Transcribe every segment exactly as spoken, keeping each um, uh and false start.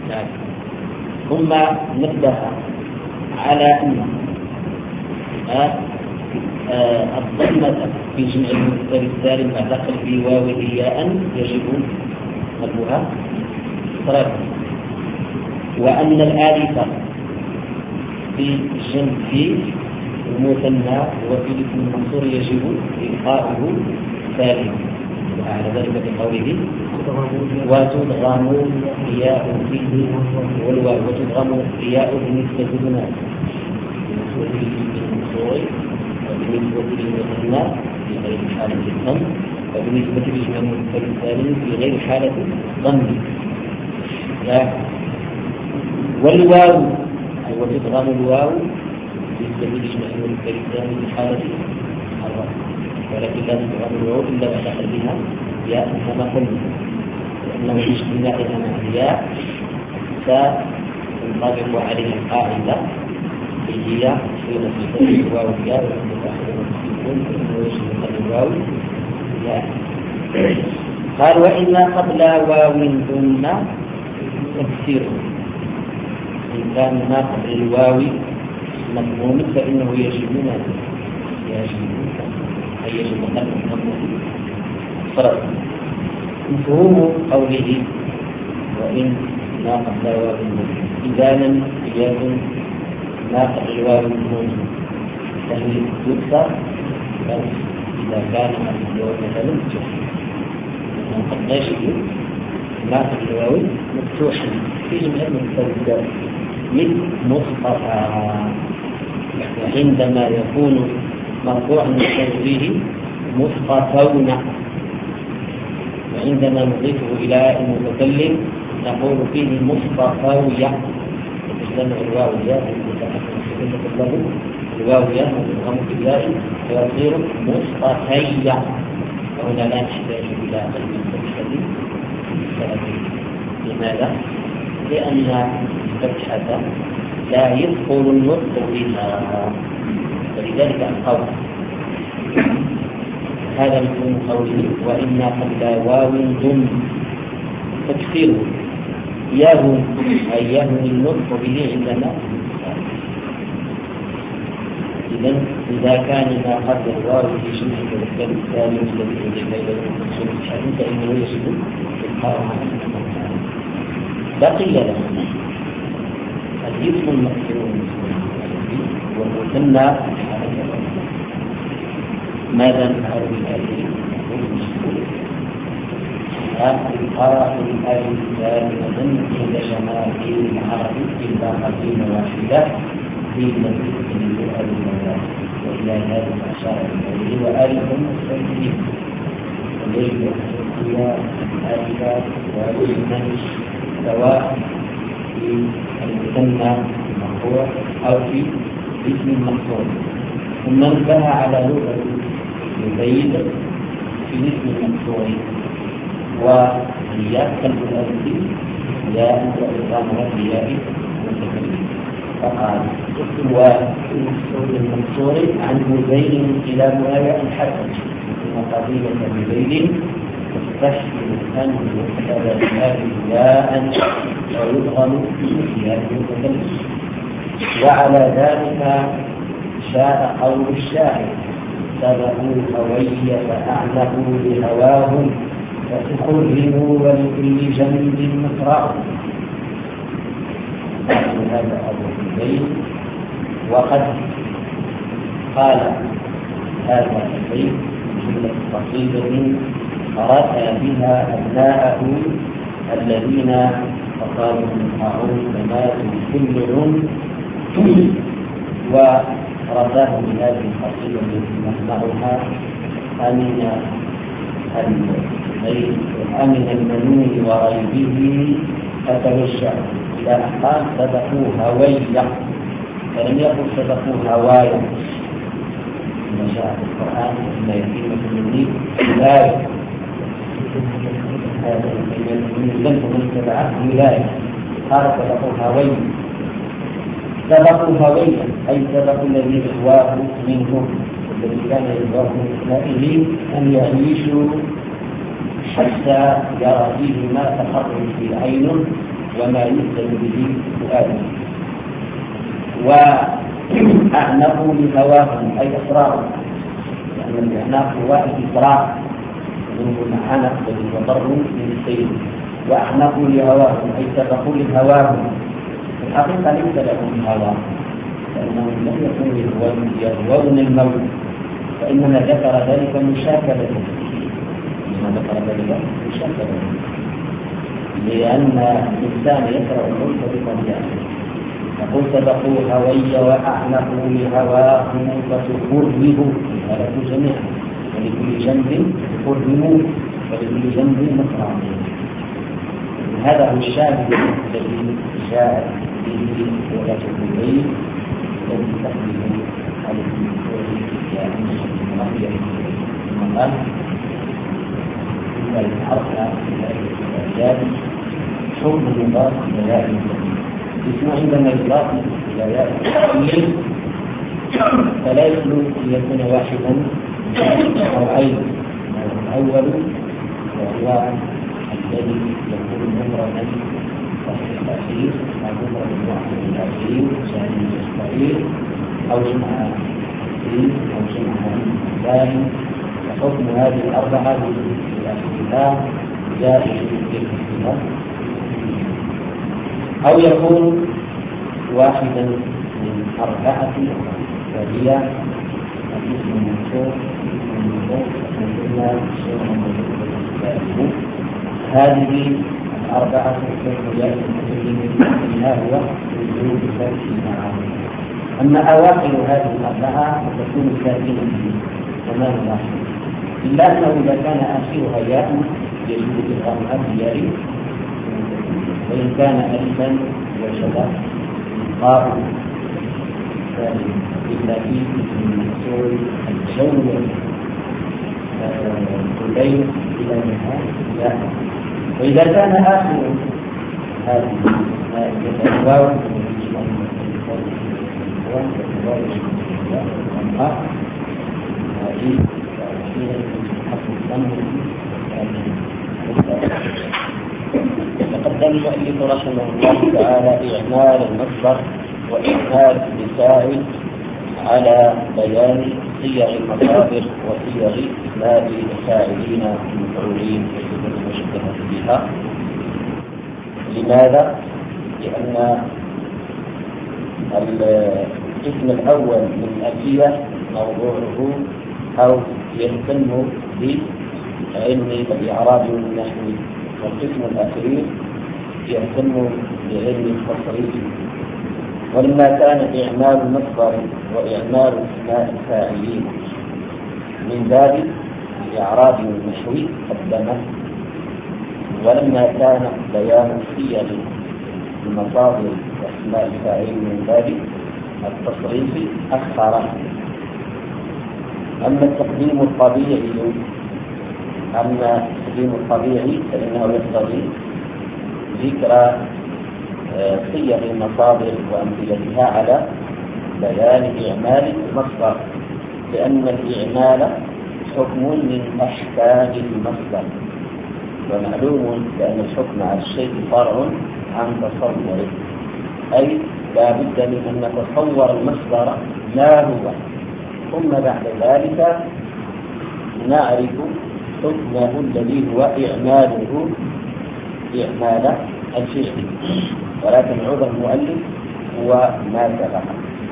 نعم. ثم نبدأ على أن الضمة في جمع المذكر السالم مع دخل في واو ياء يجب قلبها صراحة، وأن الآلف في الجمع في المثنى وفي الاسم المنصور يجب إلقاؤه سالما، وعلى ذلك بقوله وتدغم ياء فيه والواو وتدغم ياء بالنسبة لنا وبالنسبة للمثنى في غير حالة الضم، وبالنسبة للجمع المذكر السالم في غير حالة الضم. والواو وتدغم الواو بالنسبة للجمع المذكر السالم في حالة الرفع، ولكن لا تدغم الواو إلا بعد قلبها ياء كما قلنا، لأنه باجتماعها مع الياء ستنطبق عليها القاعدة هي في نصيحة الواو الياء والمتأخرون ويجب الواو الياء. قال وإن قبل واو ثم تكسير، إن كان ما قبل الواو مضموم فإنه يجب يجب أي يجب قلب مضموم فرق. مفهوم قوله وإن ما قبل واو إذا لم يكن ما قبل الواو الموجود فهي تكسر، بل إذا كان الواو مثلا من قد لا يجب ما قبل الواو مفتوحا في جمع المذكر مثل مصطفى، عندما يكون مرفوعا فيه مصطفون، وعندما نضيفه إلى المتكلم نقول فيه مصطفوية، تجتمع الواو والياء له الواو والياء وتضم في الياء ويصير مصطفية، وهنا لا نحتاج إلى قلب الفتحة. لماذا؟ لأن الفتحة لا يدخل النطق بها، ولذلك القول هذا مفهوم قوله وإن قبل واو ضم تكسيره يهون أي يهون النطق به عندنا. إذن إذا كان ما قبل الواو في جمع المذكر السالم الذي يجب إلى المنصوب الحديث فإنه يجب إلقاؤه. بقي له الاسم المكسور والمثنى، ماذا نفعل بهذه؟ القراءة الألف دائمة عند جماهير العرب إلا قديمة واحدة في المسجد الألف وإلى هذا أشار إليه وألف مستقيم، ويجب أن الألف والمن سواء في المثنى المرفوع أو في اسم المقصود. ثم انتهى على لغة يزيد في اسم المقصود وهي قلب الألف ياء وإضغامها في ياء المتكلم. فقال وفي المقصود عن زيد انقلابها ياء الحسن ثم قبيلة بزيد تستشعر أن يكتب الألف ياء ويضغم في ياء المتكلم. وعلى ذلك شاء قول الشاعر سبقوا هوي فأعنقوا بهواهم فتخرجوا ولكل جنب مصرع. هذا أبو البيت، وقد قال هذا البيت جملة قصيدة رأى بها أبناءه الذين فقالوا أعوذ فماتوا كلهم، ورضاه بهذه القصيدة التي نسمعها أمن الغيب أمن المنون وريبه فتوجه إلى أحقام سبقوا هوية، فلم يقل سبقوا هوايا كما جاء في القرآن إلا يتيمة مني ولاية، هذا من ذنب من تبعه ولاية، قال سبقوا هوية. سبقوا هوية أي سبقوا الذي إخواه منهم الذي كان يدعوه من إسلامه أن يعيشوا حتى يرى فيه ما تقر في عينه وما يهتم به فؤاده. وأعنقوا لهواهم أي إسراء، لأن الإعناق هو الإسراء منه العنق والضر من السير. وأعنقوا لهواهم أي سبقوا لهواهم، في الحقيقة ليس لهم هوى، لأنهم لم يكونوا يهوون الموت، فإنما ذكر ذلك مشاكلة إنما ذكر ذلك مشاكلة لأن الإنسان يكره الموت بطبيعته. يقول سبقوا هوي وأعنقوا لهواهم فتقربوا، هلكوا جميعا، ولكل جنب قربوا ولكل جنب مصرع. هذا هو الشاهد الذي جاء به سورة الليل الذي تحمل على المريم ثم قال إن الأرض الأجيال حب مضاف إلى ياء اسمه عندما يضاف إلى ياء فلا يخلو أن يكون واحدا أو عين. الأول وهو الذي يكون ممرا صحيح الأخير أو ممرا واحد الأخير ثاني الصغير أو جمع الأخير أو جمع الثاني. وحكم هذه الأربعة بالأخيرات جائز بالاختلاف، أو يكون واحدا من أربعة وهي الاسم المنصوب هذه الأربعة الحجاج منها هو وجود ذات المعاني. أما أواخر هذه الأربعة فتكون ساكنة وما نلاحظ إلا أنه إذا كان آخرها ياء يجوز إضغامها بياء، وإن كان ألفا وجب إلقاء إلا في اسم المحصول الجو الليل إلى نهاية. وإذا كان آخر هذه الواو تقدم المؤلف رحمه الله تعالى إعمال المصدر وإعمال المساعد على بيان صيغ المصادر وصيغ اسماء الفاعلين المفعولين المشبهة بها. لماذا؟ لأن القسم الأول من الألفية موضوعه أو يهتم بعلم الإعراب والنحو، والقسم الأخير يهتم بعلم التصريف. ولما كان إعمال المصدر وإعمال اسماء الفاعلين من باب الإعراب والنحو قدمه، ولما كان بيان صيغ المصادر واسماء الفاعلين من باب التصريف أخره. أما التقديم الطبيعي أما التقديم الطبيعي فإنه يقتضي ذكر صيغ المصادر وأمثلتها على بيان إعمال المصدر، لأن الإعمال حكم من أحكام المصدر، ومعلوم بأن الحكم على الشيء فرع عن تصوره، أي لا بد من أن نتصور المصدر ما هو، ثم بعد ذلك نعرف حكمه الذي هو إعماله إعمال الفعل. ولكن عذر المؤلف هو ما سبق.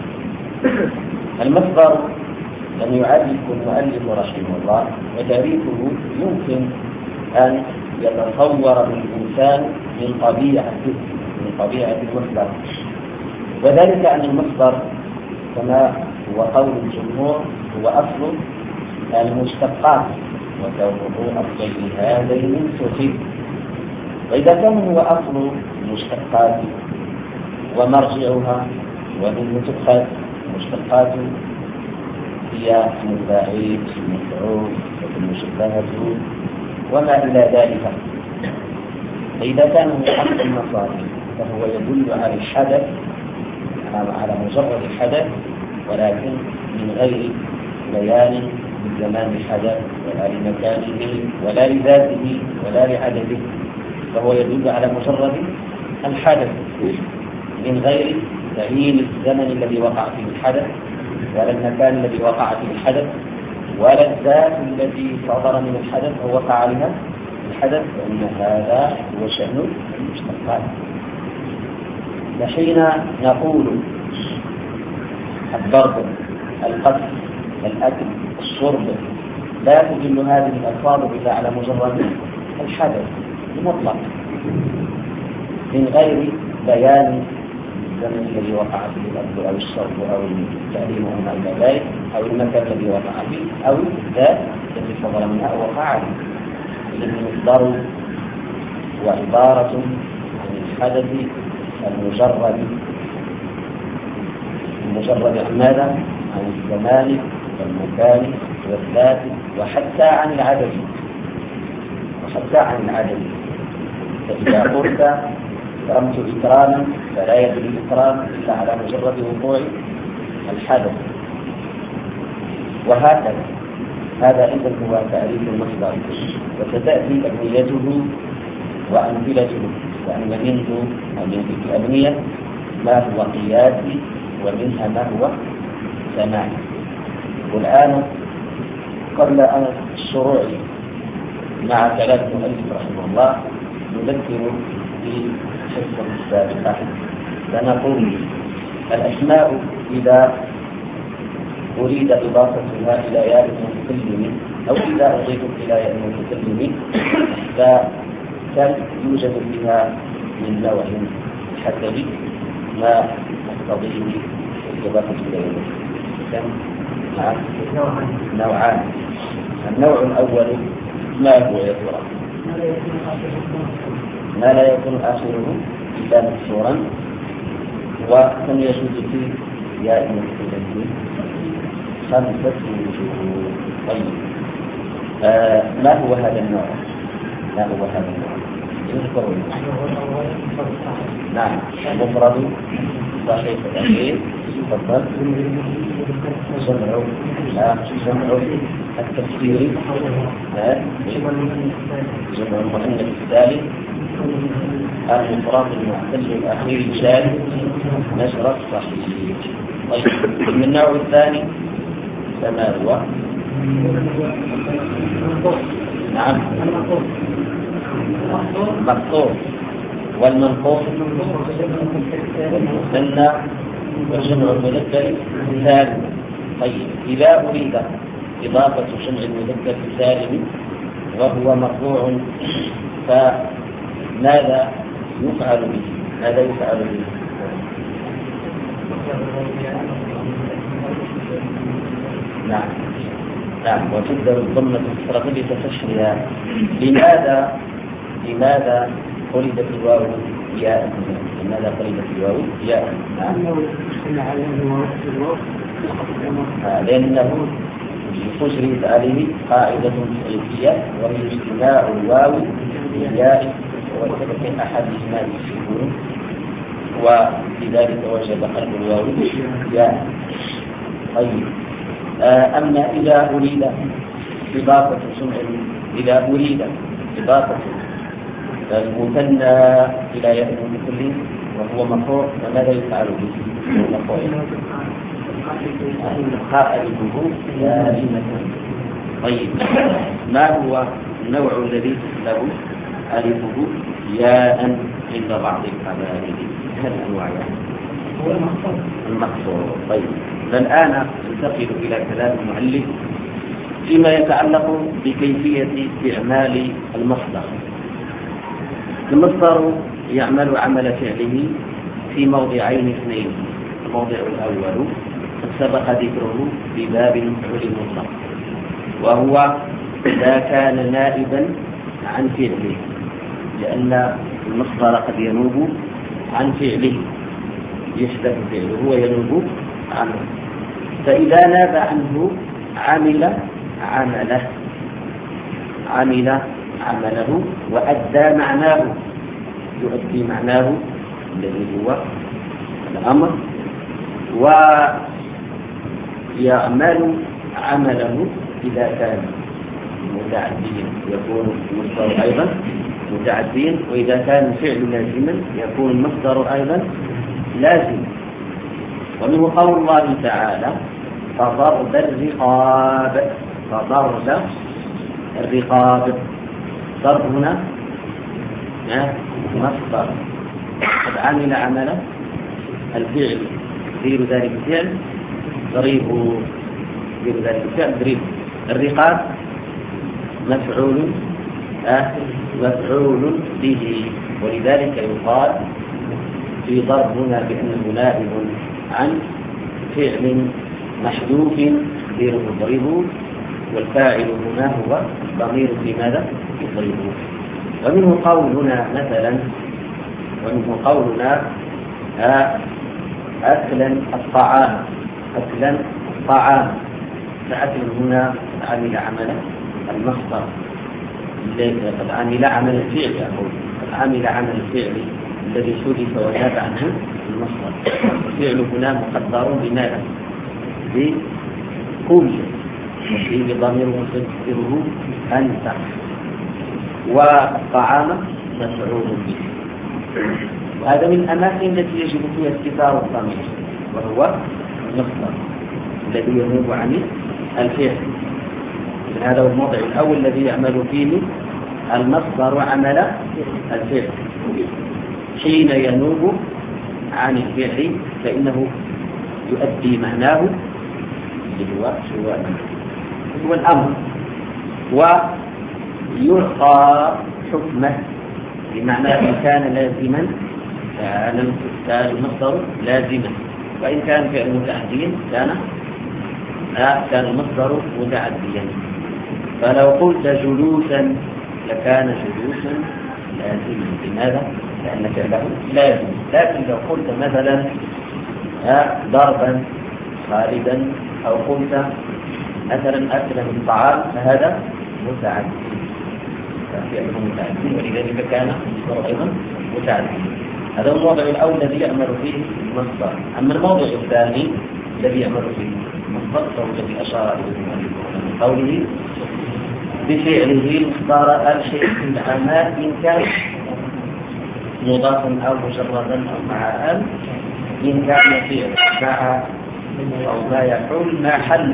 المصدر لم يعرفه المؤلف رحمه الله، وتعريفه يمكن أن يتصور بالإنسان من طبيعته من طبيعة المصدر، وذلك أن المصدر كما هو قول الجمهور هو أصل المشتقات، وكونه أصل هذين سخف. وإذا كان هو أصل المشتقات ومرجعها ومنه تؤخذ المشتقات هي اسم الفاعل اسم المفعول المشبهة وما إلى ذلك، فإذا كان هو أصل المصادر فهو يدل على الحدث على مجرد الحدث، ولكن من غير بيان لزمان الحدث ولا لمكانه ولا لذاته ولا لعدده، فهو يدل على مجرد الحدث من غير تعيين الزمن الذي وقع فيه الحدث، ولا المكان الذي وقع فيه الحدث، ولا الذات التي صدر من الحدث أو وقع عليها الحدث، فإن هذا هو شأن المشتقات. فحين نقول الضرب، القتل، الأكل، الشرب، لا تدل هذه الألفاظ إلا على مجرد الحدث المطلق من غير بيان الزمن الذي وقع فيه الأكل أو الشرب أو التعليم أو ما إلى ذلك، أو المكان الذي وقع فيه، أو الذات التي صدر منها أو وقع عليه. إذن المصدر وعبارة عن الحدث المجرد المجرد عن ماذا؟ عن الزمان والمكان والذات، وحتى عن العدد وحتى عن العدد. فإذا قلت كرمت إكراما فلا يدل الإكرام إلا على مجرد وقوع الحدث، وهكذا. هذا إذن هو تعريف المصدر، وستأتي أبنيته وأمثلته، وأن منه ومن في الأبنية ما هو قياسي ومنها ما هو سماعي. والآن قبل أن الشروع مع كلام المؤلف رحمه الله نذكر بحصة السابقة. فنقول الأسماء إذا أريد إضافتها إلى ياء المتكلم أو إذا أضيفت إلى ياء المتكلم فكان يوجد فيها من نوع حسب ما تقتضيه الإضافة إلى ياء المتكلم. نوعان. النوع الأول ما هو يا ترى؟ ما لا يكون آخره إلا مكسورا وكم يجوز فيه ياء المتكلم خمسة وجوه. طيب آه ما هو هذا النوع؟ ما هو هذا النوع؟ يذكر نعم مفرد صحيح الأخير. تفضل. جمع جمع التفسير، جمع المؤنث الثالث، المفرد المعتل الأخير الثالث، نشر الصحيح. طيب من النوع الثاني فما هو؟ نعم مقصور والمنقوص والمثنى وجمع المذكر السالم. طيب إذا أريد إضافة جمع المذكر السالم وهو مرفوع فماذا يفعل به؟ ماذا يفعل به؟ نعم نعم وتبدأ الضمة الكسرة لتفشلها. لماذا لماذا قلبت الواو ياء؟ لماذا قلبت الواو ياء؟ نعم لأنه تجري عليه قاعدة فقهية وهي اجتماع الواو بالياء وسبب أحدهما بالسكون، ولذلك وجب قلب الواو ياء. طيب أما إذا أريد إضافة جمع إذا أريد إضافة المثنى إلى ياء المتكلم وهو مرفوع فماذا يفعل به؟ مرفوع قائله لازمة. طيب ما هو النوع الذي له ألفه ياء عند بعض القبائل؟ هل أنواع المقصور. طيب فالآن ننتقل إلى كلام المؤلف فيما يتعلق بكيفية استعمال المصدر. المصدر يعمل عمل فعله في موضعين اثنين. الموضع الأول قد سبق ذكره في باب المفعول المطلق، وهو إذا كان نائبا عن فعله، لأن المصدر قد ينوب عن فعله، يحدث فعله وينوب عنه. فإذا ناب عنه عمل عمله عمل عمله وأدى معناه، يؤدي معناه الذي هو الأمر، ويعمل عمله إذا كان متعديا يكون مصدر أيضا متعدين، وإذا كان الفعل لازما يكون المصدر أيضا لازم. ومنه قول الله تعالى فضرب الرقاب، فضرب الرقاب، ضرب هنا مصدر قد عمل عمل الفعل، غير ذلك الفعل ضريبه، غير ذلك الفعل ضريبه. الرقاب مفعول أه مفعول به، ولذلك يقال في ضرب هنا بأنه نائب عن فعل محذوف غير ضريبه، والفاعل هنا هو ضمير في ماذا يضربه. ومنه قولنا مثلا ومنه قولنا أكلا الطعام، أكلا الطعام، فأكل هنا عمل عمل المصدر، قد عمل عمل الفعل، أقول قد عمل عمل الفعل الذي حدث وناب عنه المصدر. الفعل هنا مقدر بماذا؟ بكل، وفيه ضمير مستتره أنت، والطعام مفعول به. وهذا من الأماكن التي يجب فيها استتار الضمير، وهو المصدر الذي ينوب عن الفعل. هذا هو الموضع الأول الذي يعمل فيه المصدر عمل الفعل. حين ينوب عن الفعل فإنه يؤدي معناه هو هو الأمر، ويعطى حكمه، بمعنى إن كان لازما كان المصدر لازما، وإن كان فعل متعديا كان كان المصدر متعديا. فلو قلت جلوسا لكان جلوسا لازما. لماذا؟ لأن فعله لازم. لكن لو قلت مثلا ضربا خالدا، أو قلت مثلا أكلا من طعام، فهذا متعدي، فعله متعدي، ولذلك كان المصدر أيضا متعدي. هذا الموضع الأول الذي يعمل فيه المصدر. أما الموضع الثاني الذي يعمل فيه المصدر فهو الذي أشار إليه من قوله بفعله مصدر الشيء العماء، إن كان مضافا أو مجردا أو مع أن، إن كان فعل مع أو ما يحل ما حل.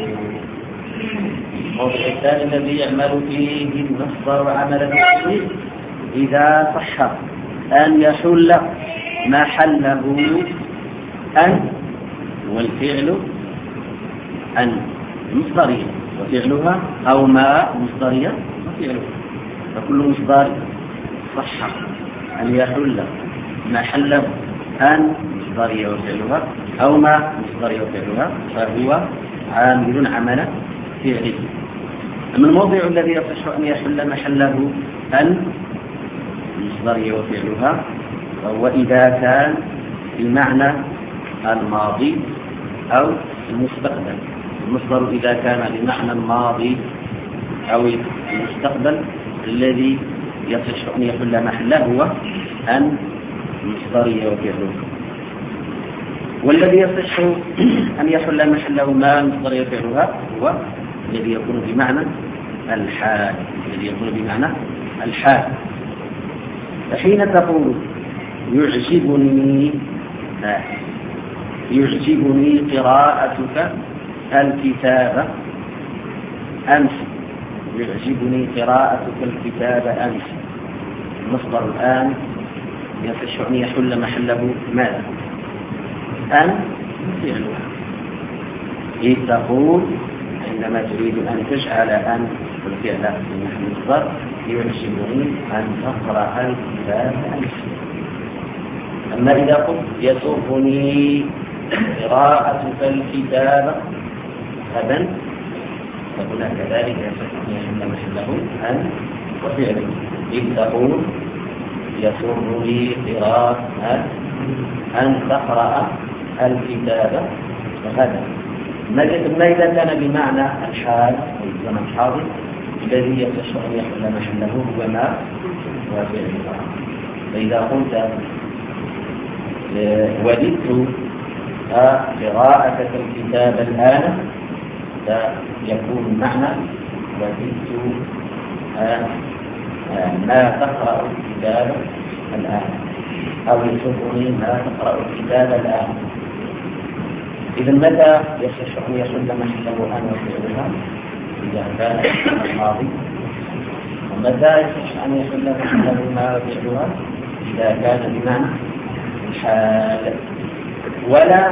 الموضع الثاني الذي يعمل فيه المصدر عمل الفعل إذا صح أن يحل ما حله أن، والفعل أن مصدرية وفعلها، أو ما مصدرية وفعلها، فكل مصدر صح أن يحل ما حله أن مصدرية وفعلها، أو ما مصدرية وفعلها، فهو عامل عمل فعله. أما الموضع الذي يصح أن يحل محله أن مصدرية وفعلها، فهو إذا كان بمعنى الماضي أو المستقبل. المصدر إذا كان بمعنى الماضي أو المستقبل الذي يصح أن يحل محله هو أن مصدرية وفعله. والذي يصح أن يحل محله ما مصدرية وفعلها هو الذي يكون بمعنى الحال، الذي يكون بمعنى الحال. فحين تقول يعجبني يعجبني قراءتك الكتاب أمس، يعجبني قراءتك الكتاب أمس، المصدر الآن يصح أن يحل محله ماذا؟ أن فعلها. إذ تقول عندما تريد أن تجعل أن الفعل في محل المصدر يعجبني أن تقرأ الكتاب أمس. أما إذا قلت يسرني قراءتك الكتاب غدا، فهنا كذلك يصح أن يحل محله أن وفعله. إذ تقول يسرني قراءة أن تقرأ الكتاب غدا. ما إذا كان بمعنى الحال أي الزمن الحاضر الذي يصح أن يحل محله هو ما وفعله. فإذا قلت وددت قراءتك الكتاب الآن، فيكون المعنى وددت ما تقرأ الكتاب الآن، أو يسرني ما تقرأ الكتاب الآن. إذا متى يصح أن يحل محله أن وفعلها؟ إذا كان الماضي. ومتى يصح أن يحل محله ما وفعلها؟ إذا كان بمعنى الحال. ولا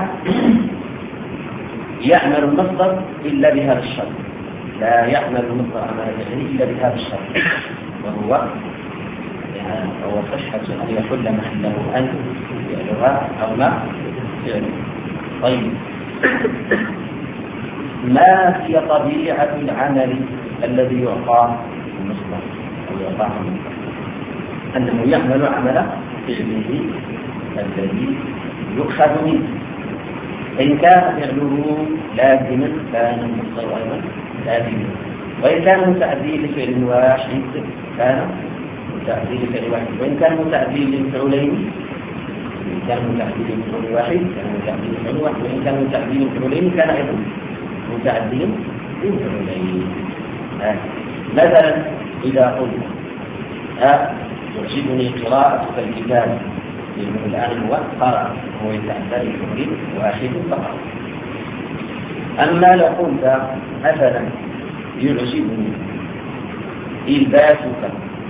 يعمل المصدر إلا بهذا الشرط، لا يعمل المصدر عمل فعله إلا بهذا الشرط، وهو يعني هو صحة أن يحل محله أن فعلها أو ما فعله. طيب، ما هي طبيعة العمل الذي يعطى المصدر أو يعطى المصدر؟ أنه يعمل عمل فعله الذي يؤخذ منه. إن كان فعله لازما كان المصدر أيضا لازما، وإن كان متعدي لفعل واحد كان متعدي لفعل واحد، وإن كان متعدي لفعلين كان متعدي لفعل واحد كان متعدي لفعل واحد، وإن كان متعدي لفعلين كان أيضا متعدي لفعلين. مثلا إذا قلت تعجبني قراءة الكتاب، الآن هو قرأ، هو يتعدى لفعل واحد فقط. أما لو قلت مثلا يعجبني إلباسك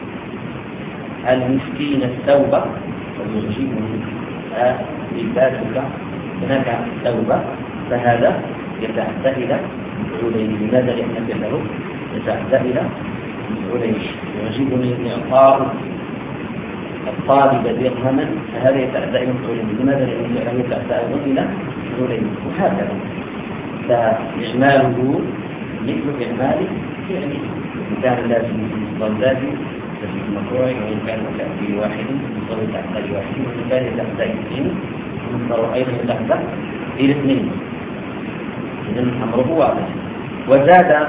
المسكين الثوب، ويعجبني إلباسك هناك الثوب، فهذا يتعدى إلى مفعولين. لماذا؟ لأن فعله يتعدى إلى مفعولين. يعجبني إعطاء الطالب درهما، فهذا يتعدى إلى مفعولين. لماذا؟ لأن فعله يتعدى أيضا إلى مفعولين. وهكذا فإعماله مثل إعمال فعله، إن كان لازم مصدر ذاتي ففي المقروع، وإن كان تأتي واحد مصدر يتعدى لواحد، وإن كان يتعدى إلى اثنين مصدر أيضا يتعدى إلى اثنين. إذن أمره واضح. وزاد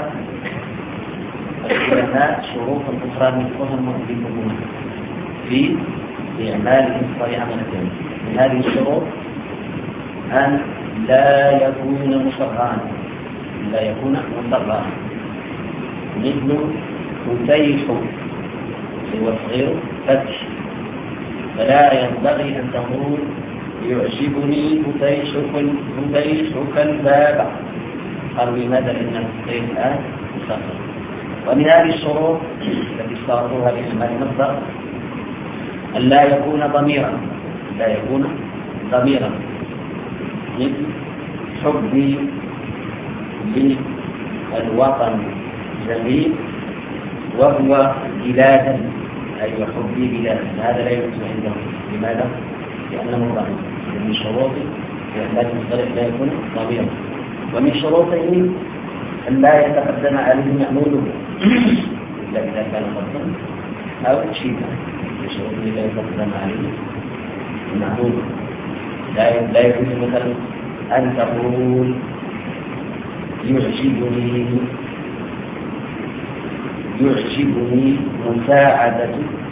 العلماء شروطا أخرى مثلها المؤلفون في إعمال المصدر عمل فعله. من هذه الشروط أن لا يكون مصرعا، لا يكون مصرعا، مثل فتيح هو صغير فتح، فلا ينبغي أن تقول يعجبني فتيحك فتيحك الباب. قالوا لماذا؟ لأن الفتيح الآن مصرع. ومن هذه الشروط التي اشترطوها لإعمال المصدر أن لا يكون ضميرا، لا يكون ضميرا، مثل حبي للوطن جميل وهو بلادا، أي حبي بلادا، هذا لا يكون عندهم. لماذا؟ لأنه ضمير. من شروط إعمال المصدر لا يكون ضميرا. ومن شروطه أن لا يتقدم عليه مأموله إلا إذا كان فرضا أو شيئا. من شروطه لا يتقدم عليه مأموله. لا يجوز مثلا أن تقول يعجبني يعجبني مساعدة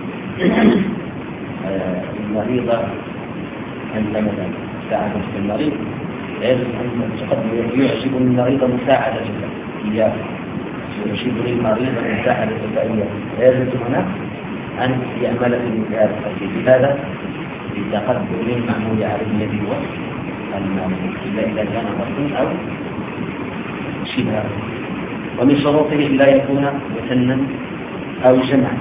المريضة عندما مساعدة المريض، يجب أن تقدم يعجبني المريض مساعدة إياه، يعجبني المريض مساعدة إياه. يجب هنا أن يعمل في المثال بهذا لتقدم المعمول عليه الذي هو المعمول، إلا إذا كان فرضا أو شبها. ومن شروطه لا يكون مثنى أو جمعا.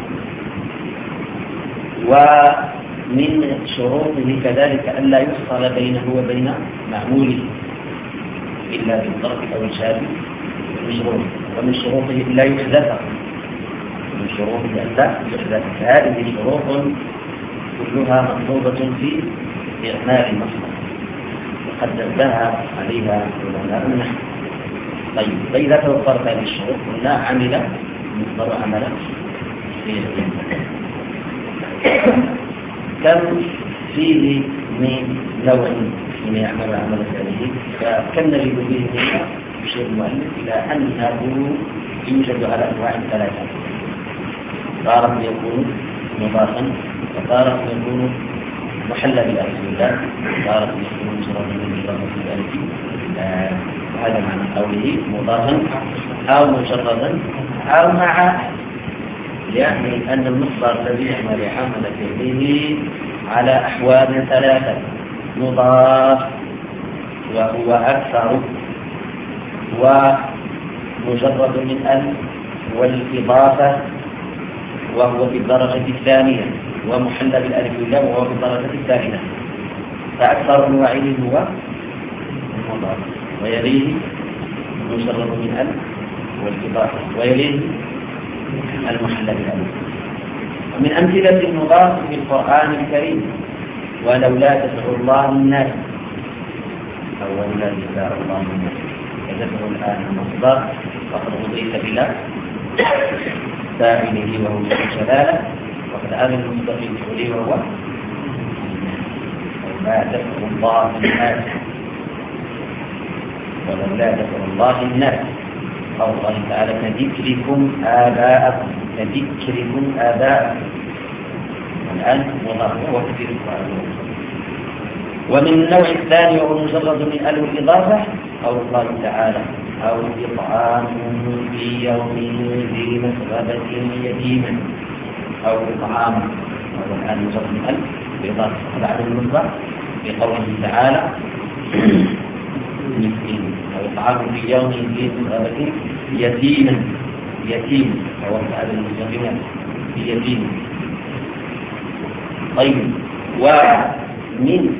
ومن شروطه كذلك ألا يفصل بينه وبين معموله إلا بالضرب أو الشابه. ومن شروطه لا يحدث، من شروطه ألا يحدث. هذه شروط كلها مطلوبة في إعمال المصدر، وقد نبه عليها علماء النحو. طيب، فإذا توفرت هذه الشروط قلنا عمل المصدر عملا كم فيه من نوع من يعمل عمل فعله، فكم نجد فيه من يشير المؤلف إلى أنه يوجد على أنواع ثلاثة. تارة يكون مضافا، وتارة يكون محل بألف الله، تارة يكون مجرد من إضافة الألف. وهذا معنى قوله مضافا أو مجردا أو مع يعني أن المصدر الذي يعمل عمل فعله على أحوال ثلاثة: مضاف وهو أكثر، ومجرد من أن، والإضافة وهو في الدرجة الثانية، ومحل بالألف واللام وهو في الدرجة الثالثة. فأكثر أنواعه هو المضاف، ويليه مجرد من ألف والإضافة، ويليه المحل بالألف. ومن أمثلة المضاف في القرآن الكريم: ولولا دفع الله الناس، أو ولولا دفع الله الناس، يدفع الآن المصدر وقد أضيف إلى فاعله وهو الجلالة، وقد آمن المستقيم الفعلي وهو ولولا دفع الله الناس، ولولا دفع الله الناس. قول الله تعالى: كذكركم آباءكم، كذكركم آباءكم. الآن وضعه وكثير القرآن. ومن النوع الثاني وهو مجرد من ألف الإضافة قول الله تعالى: أو إطعام في يوم ذي مسغبة يتيما، أو إطعام، وهو الآن مجرد من ألف الإضافة بعد المصدر بقوله تعالى: مسكين، أو إطعام في يوم ذي مسغبة يتيما، يتيم هو هذا المسلمين يتيم. طيب، ومن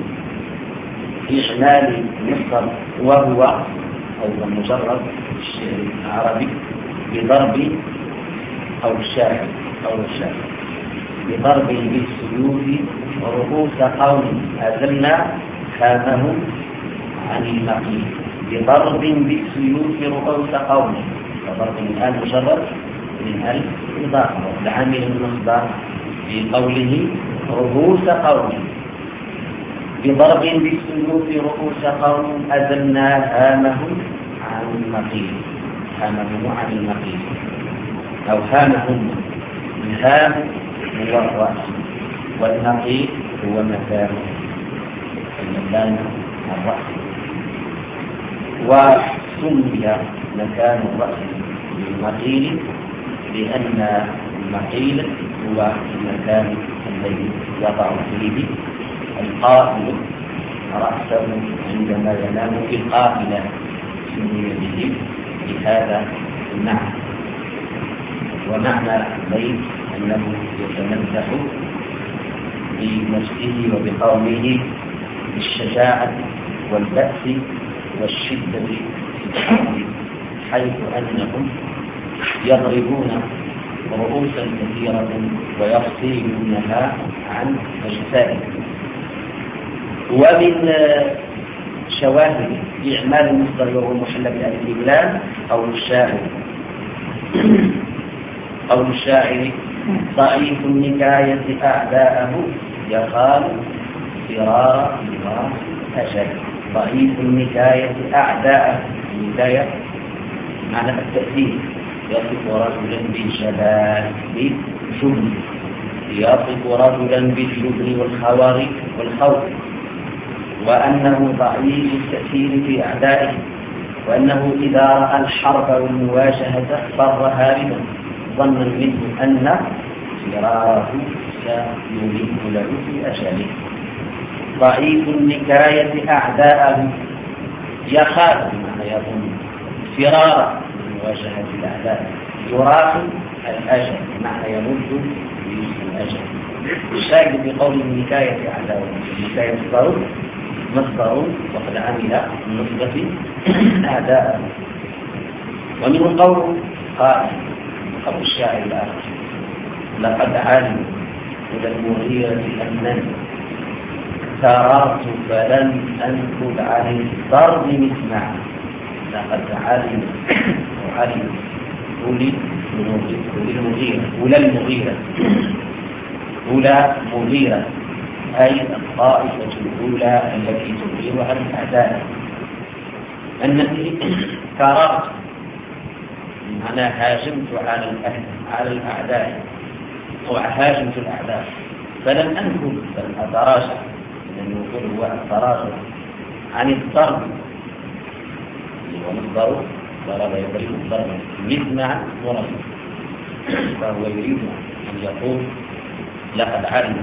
إجمال مصدر وهو أيضا مجرد عربي بضرب أو الشاعر أو الشاعر بضرب بالسيوف رؤوس قوم أزلنا خامهم عن المقيم، بضرب بالسيوف رؤوس قوم. فضرب الآن مجرد من ألف إضافة، العامل المصدر في قوله رؤوس قوم، بضرب بالسيوف رؤوس قوم أزلنا هامهم عن المقيم، هامهم عن المقيم أو هامهم. الهام هو الرأس، والمقيم هو مكان المكان الرأس. وسمي مكان الرأس بالمقيل لأن المقيل هو المكان الذي يضع فيه القائل رأسه عندما ينام في القافلة، سمي به بهذا المعنى. ومعنى البيت أنه يتمدح بنفسه وبقومه بالشجاعة والبأس والشدة في الحرب، حيث أنهم يضربون رؤوسا كثيرة ويفصلونها عن أجسادهم. ومن شواهد إعمال المصدر وهو محل بألف اللام قول الشاعر قول الشاعر: ضعيف النكاية أعداءه يخاف فرار فرار أجل. ضعيف النكاية أعداءه، النكاية معنى التأثير، يصف رجلا بالجبال بالجبن، يصف رجلا بالجبن والخوار والخوف، وأنه ضعيف التأثير في أعدائه، وأنه إذا رأى الحرب والمواجهة فر هاربا ظنا منه أن فراره سيميت له في أجله. ضعيف النكاية أعداءه يخاف بمعنى يظن فرار مواجهة الأعداء، يراق الأجل بمعنى يمد بالأجل. الشاهد بقول النكاية أعداءه، النكاية مصدر مصدر وقد عمل النصبة أعداءه. ومنه قول قائل قول الشاعر الآخر: لقد علم إلى المغيرة أنني فررت فلن أنفذ عن الضرب مسمع. لقد علم وعلم أولي المغيرة أولى المغيرة أولى مغيرة، أي الطائفة الأولى التي تغيرها الأعداء. أنني فررت معنى هاجمت على على الأعداء أو هاجمت الأعداء، فلم أنفذ بل أتراجع، لأن يقول هو التراجع عن الضرب، ومصدر ضرب يضرب ضربا مثمع ضرب، فهو يريد أن يقول لقد علم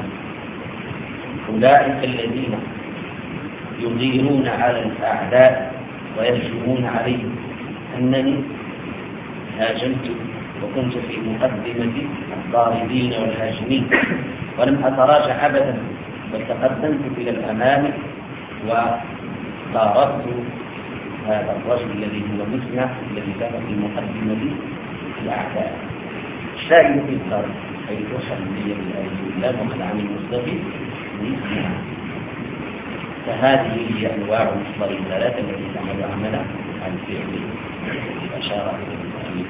أولئك الذين يغيرون على الأعداء ويهجمون عليهم أنني هاجمت وكنت في مقدمة الضاربين والهاجمين ولم أتراجع أبدا بل تقدمت إلى الأمام وضاربت هذا الرجل الذي هو مسمع الذي كان في مقدمة الأعداء. الشاهد في الضرب حيث حمية الآية الله وقد عن المصدر مسمع. فهذه هي أنواع المصدر الثلاثة التي تعمل عملا عن الفعل أشار إلى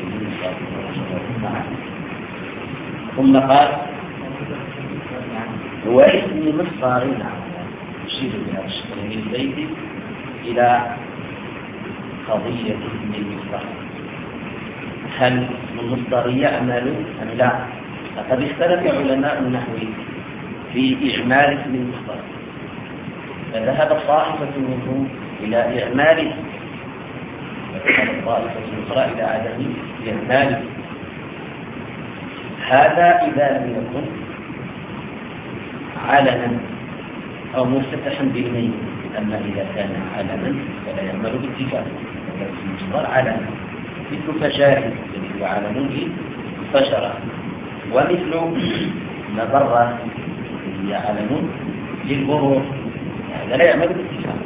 ثم قال هو اسم مصدر يشير بهذا الشكل من البيت إلى قضية اسم المصدر. هل المصدر يعمل أم لا؟ لقد اختلف علماء النحو في إعمال اسم المصدر، فذهب طائفة منهم إلى إعماله وذهب طائفة أخرى إلى عدم إعماله. هذا إذا لم يكن علنا أو مفتتحا بالميم. أما إذا كان علنا فلا يعمل باتفاق، ولكن المصدر علنا مثل فشاري الذي هو علم فشرة، ومثل مبرة هي علم للبرور، هذا لا يعمل باتفاق.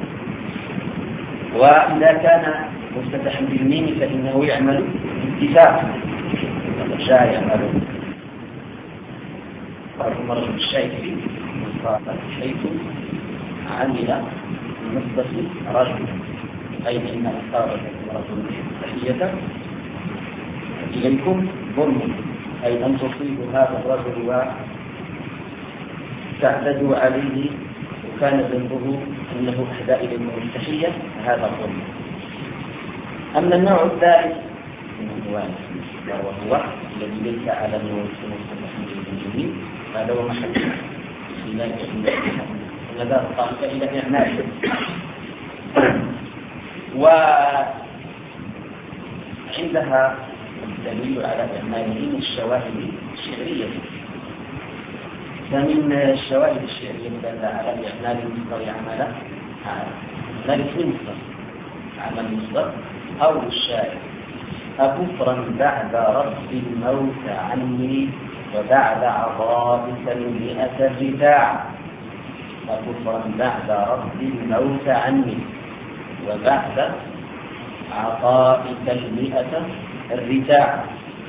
وإذا كان مفتتحا بالميم فإنه يعمل باتفاق، فشاري يعمل ثم رجل الشيء حيث عمل المصدر رجل، أي إن أختار رجل تحية إليكم ظلم، أي أن تصيبوا هذا الرجل وتعتدوا عليه وكان ذنبه أنه أهدى إليكم التحية، هذا ظلم. أما النوع الثالث من أنواع وهو الذي ليس على نوع الجميل، هذا هو محل بسم الله الرحمن الرحيم ونذهب طائفة إلى إعماله. وعندها الدليل على إعماله من الشواهد الشعرية، فمن الشواهد الشعرية الدالة على إعمال المصدر عمل ذلك في المصدر عمل المصدر أو الشاعر أكفرا بعد رد الموت عني وبعد عطائك المئة الرتاع. أكفرا بعد رد الموت عني وبعد عطائك المئة الرتاع.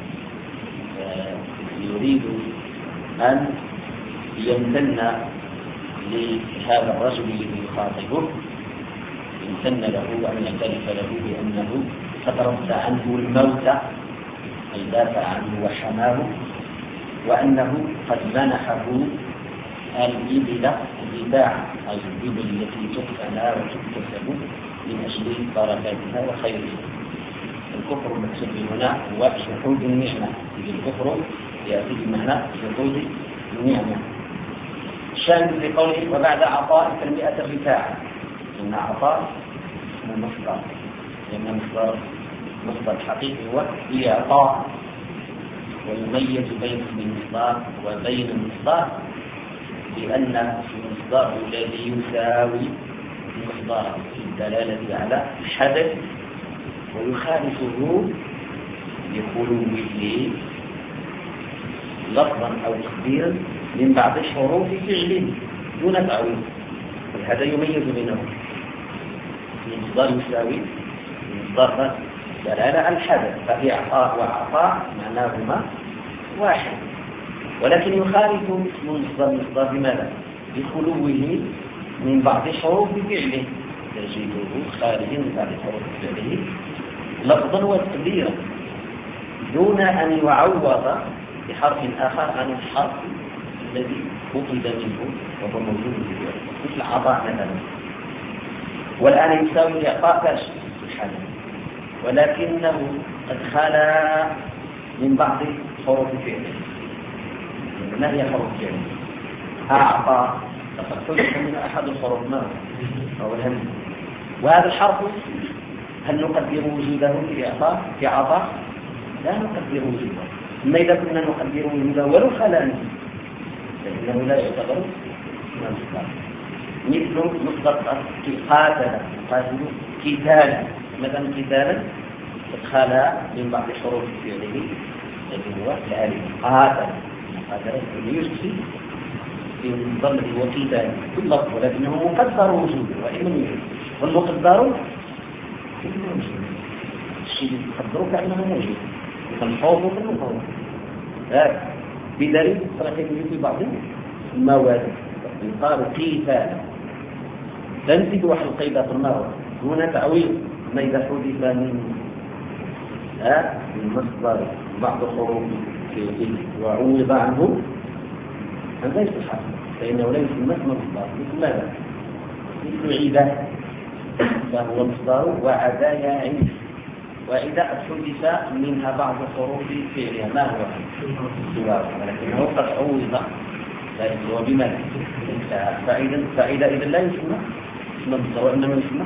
يريد أن يمتن لهذا الرجل الذي يخاطبه، يمتن له وأن يعترف له بأنه قد رد عنه الموت أي دافع عنه وحماه، وأنه قد منحه الإبل الرتاع أي الإبل التي تقتنى وتكتسب من أجل بركاتها وخيرها. الكفر المقصود هنا هو جحود النعمة، إذ الكفر يأتي بمعنى جحود النعمة. الشاهد في قوله وبعد عطائك المئة الرتاع، إن عطاء اسم المصدر، لأن المصدر مصدر حقيقي هو إعطاء، ويميز بين المصدر وبين المصدر بأن المصدر الذي يساوي المصدر في الدلالة على الحدث ويخالفه بخلوه لفظا أو تقديرا من بعض حروف فعله دون تعويض، وهذا يميز بينهم. المصدر يساوي المصدر دلالة على الحدث، فإعطاء وعطاء معناهما واحد، ولكن يخالف اسم المصدر المصدر بماذا؟ بخلوه من بعض حروف فعله، تجده خارجا من بعض حروف فعله لفظا وتقديرا دون أن يعوض بحرف آخر عن الحرف الذي فقد منه وهو موجود في الفعل، مثل عطاء مثلا. والآن يساوي الإعطاء فاشل في الحالة، ولكنه قد خلا من بعض حروف فعله. ما هي حروف فعله؟ أعطى فقد حدث من أحد الحروف ما هو الهم، وهذا الحرف هل نقدر وجوده في إعطاء في عطاء؟ لا نقدر وجوده، ما إذا كنا نقدره إذا ولو خلا فإنه لا يعتبر مصدر. مثل مصدر قاتل قاتل قتالا مثلا قتالا ادخل من بعض حروف فعله الذي هو الالف قاتل قاتل يجزي من ضمن وقتال كل لفظ ولكنه مقدر وجوده وإن لم يوجد والمقدر الشيء اللي تقدره كأنه موجود فالحوض والمفروض بدليل صراحة في بعض المواد يقال قتال تنتج واحد القيدة في النار هنا تعويض ما إذا حدث من من مصدر بعض حروف وعوض عنه هذا يصح فإنه ليس المسمى مصدر مثل ماذا؟ مثل عدة فهو مصدر وعدا يعيش وإذا حدث منها بعض حروف فعلها ما هو سواه ولكنه قد عوض هو بماذا؟ فإذا فإذا إذا لا يسمى اسم مصدر وإنما يسمى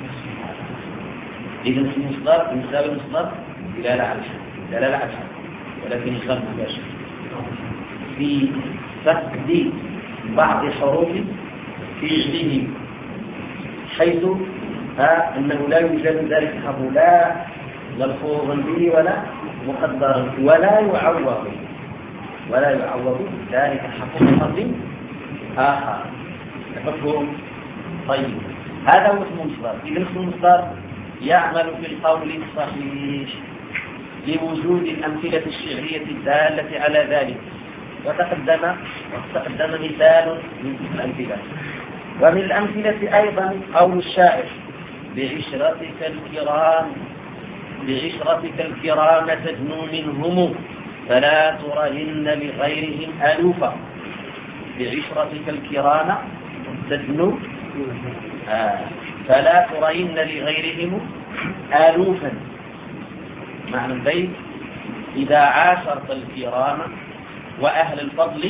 إذا اسم مصدر يساوي المصدر دلالة على الحد دلالة على الحد ولكن يخالف مباشر في فقد بعض حروف فعله حيث أنه لا يوجد ذلك الحرف لا ملفوظا به ولا مقدرا ولا يعوض ولا يعوض ذلك الحرف بحرف آخر مفهوم طيب هذا هو اسم المصدر. إذا اسم المصدر يعمل في القول الصحيح لوجود الأمثلة الشعرية الدالة على ذلك وتقدم وتقدم مثال من الأمثلة ومن الأمثلة أيضا قول الشاعر بعشرتك الكرام بعشرتك الكرام تدنو منهم فلا ترهن لغيرهم ألوفا بعشرتك الكرام تدنو آه فلا ترهن لغيرهم ألوفا معنى البيت إذا عاشرت الكرام وأهل الفضل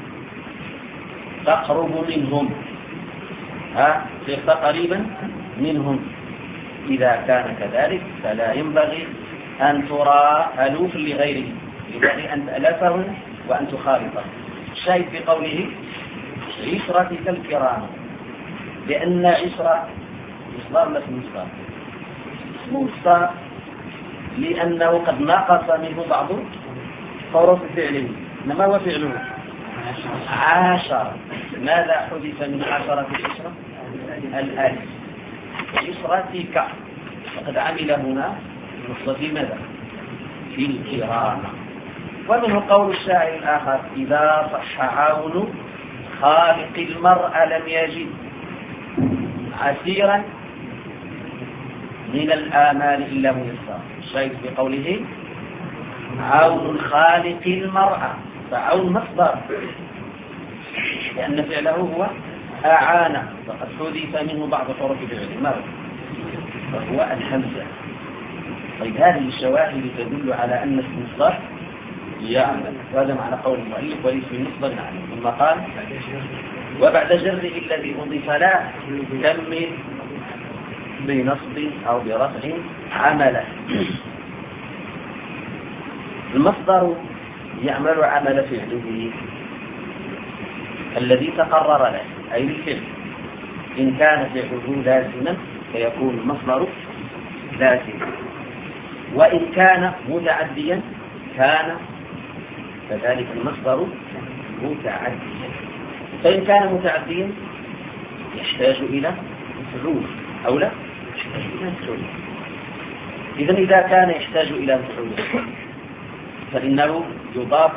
تقرب منهم ها صرت قريبا منهم إذا كان كذلك فلا ينبغي أن ترى ألوف لغيرهم ينبغي أن تألفهم وأن تخالطهم. الشاهد في قوله عشرتك الكرام لأن عشرة مصدر لا اسم مصدر اسم مصدر لأنه قد نقص منه بعض حروف فعله ما هو فعله عشر ماذا حدث من عشرة في عشرة الألف عشرتك وقد عمل هنا نصف ماذا في الكرامة. ومنه قول الشاعر الآخر إذا صح عون خالق المرء لم يجد عسيرا من الآمال إلا ميسر. الشاهد في قوله عون الخالق المرء فعون مصدر لأن فعله هو أعان فقد حدث منه بعض حروف العلم فهو الهمزة. طيب هذه الشواهد تدل على أن اسم مصدر يعمل وهذا معنى قول المؤلف وليس مصدر نعمل ثم قال وبعد جره الذي أضيف له كمل بنصب أو برفع عمله. المصدر يعمل عمل فعله الذي تقرر له أي الفعل إن كان فعله لازما فيكون المصدر لازما وإن كان متعديا كان كذلك المصدر متعديا. فإن كان متعديا يحتاج إلى مفعول أو لا يحتاج إلى مفعول. إذن إذا كان يحتاج إلى مفعول فإنه يضاف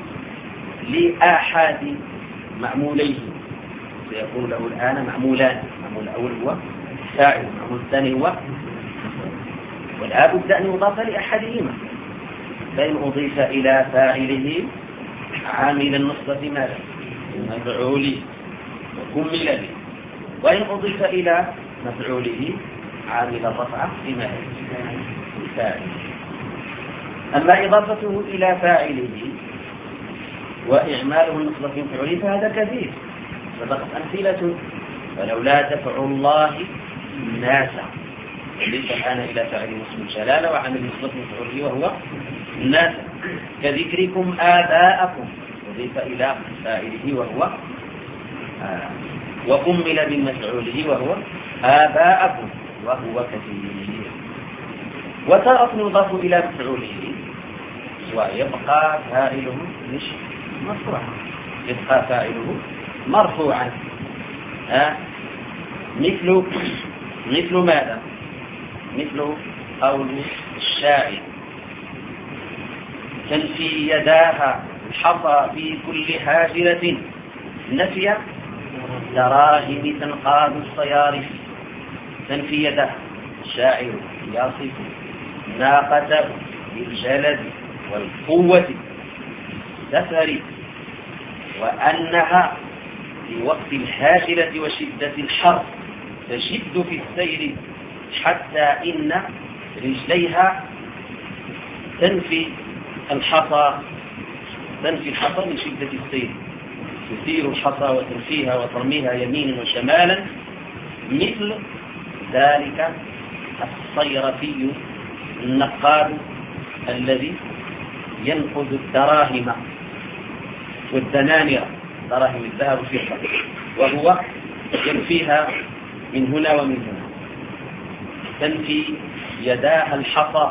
لأحد معموليه سيكون له الآن معمولان المعمول الأول هو فاعل المعمول الثاني هو ولا بد أن يضاف لأحدهما. فإن أضيف إلى فاعله عامل النصبة ماذا مفعوله وكمل به وإن أضيف إلى مفعوله عامل الرفعة لماذا فاعل. أما إضافته إلى فاعله وإعماله النصبة في مفعوله فهذا كثير سبقت أمثلة ولولا دفع الله الناس ليس الآن إلى فاعل اسم الجلالة وعامل النصبة في مفعوله وهو الناس كذكركم آباءكم أضيف إلى فاعله وهو آه وكمل بمفعوله وهو آباءكم وهو كثير. وتارة يضاف إلى مفعوله ويبقى فاعله مش مرفوعا، يبقى فاعله مرفوعا. آه مثل مثل ماذا؟ مثل قول الشاعر: تنفي يداها الحصى في كل هاجرة، نفي دراهم تنقاد الصيارف. تنفي يداها، الشاعر يصف ناقته بالجلد والقوة السفر، وأنها في وقت الهاجرة وشدة الحر تشد في السير حتى إن رجليها تنفي الحصى تنفي الحصى من شدة السير، تثير الحصى وتنفيها وترميها يمينا وشمالا. مثل ذلك الصيرفي النقاد الذي ينقذ الدراهم والدنانير، دراهم الذهب والفضة، وهو ينفيها من هنا ومن هنا. تنفي يداها الحصى،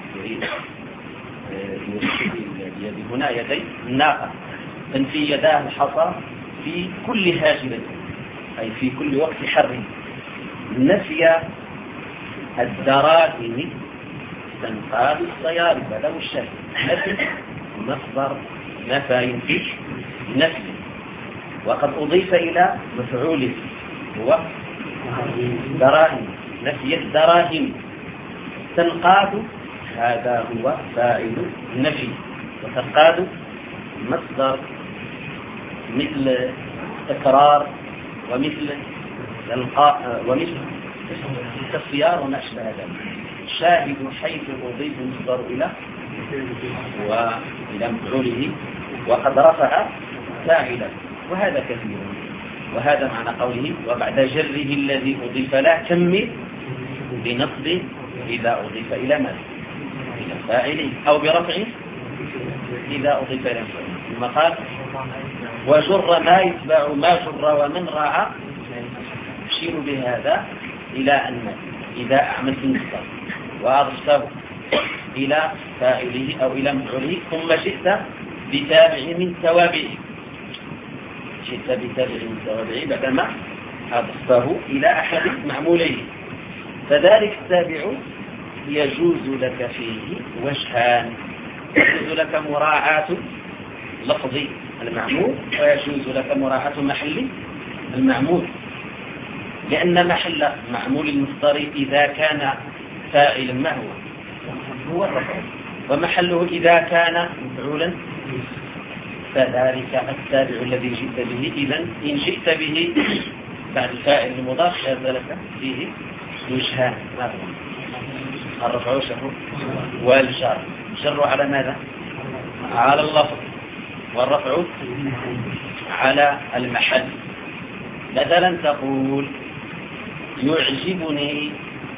يد هنا يدي الناقة، تنفي يداها الحصى في كل هاجرة أي في كل وقت حر. نفي الدراهم تنقاد الصيارف، هذا هو الشاهد. نفي مصدر نفى ينفي نفي، وقد أضيف إلى مفعوله هو دراهم، نفي الدراهم. تنقاد هذا هو فاعل النفي، وتنقاد مصدر مثل تكرار ومثل القاء ومثل التصفيار وما أشبه ذلك. شاهد حيث أضيف مصدر إلى وإلى مفعوله وقد رفع فاعلا، وهذا كثير. وهذا معنى قوله: وبعد جره الذي أضيف له كمل بنصب إذا أضيف إلى ماذا؟ إلى فاعله، أو برفع إذا أضيف إلى مفعوله. ثم قال: وجر ما يتبع ما جر ومن راعى. يشير بهذا إلى أن إذا أعملت المصدر وأضفته إلى فاعله أو إلى مفعوله ثم جئت بتابع من توابعه، جئت بتابع من توابعه بعدما أضفته إلى أحد معموليه، فذلك التابع يجوز لك فيه وجهان: يجوز لك مراعاة لفظ المعمول، ويجوز لك مراعاة محل المعمول، لأن محل معمول المصدر إذا كان فاعلا ما هو؟ هو الرفع، ومحله إذا كان مفعولا فذلك التابع الذي جئت به. إذن إن جئت به بعد الفاعل المضاف جاز لك فيه وجهان: الرفع والشر والجر. الجر على ماذا؟ على اللفظ، والرفع على المحل. مثلا تقول: يعجبني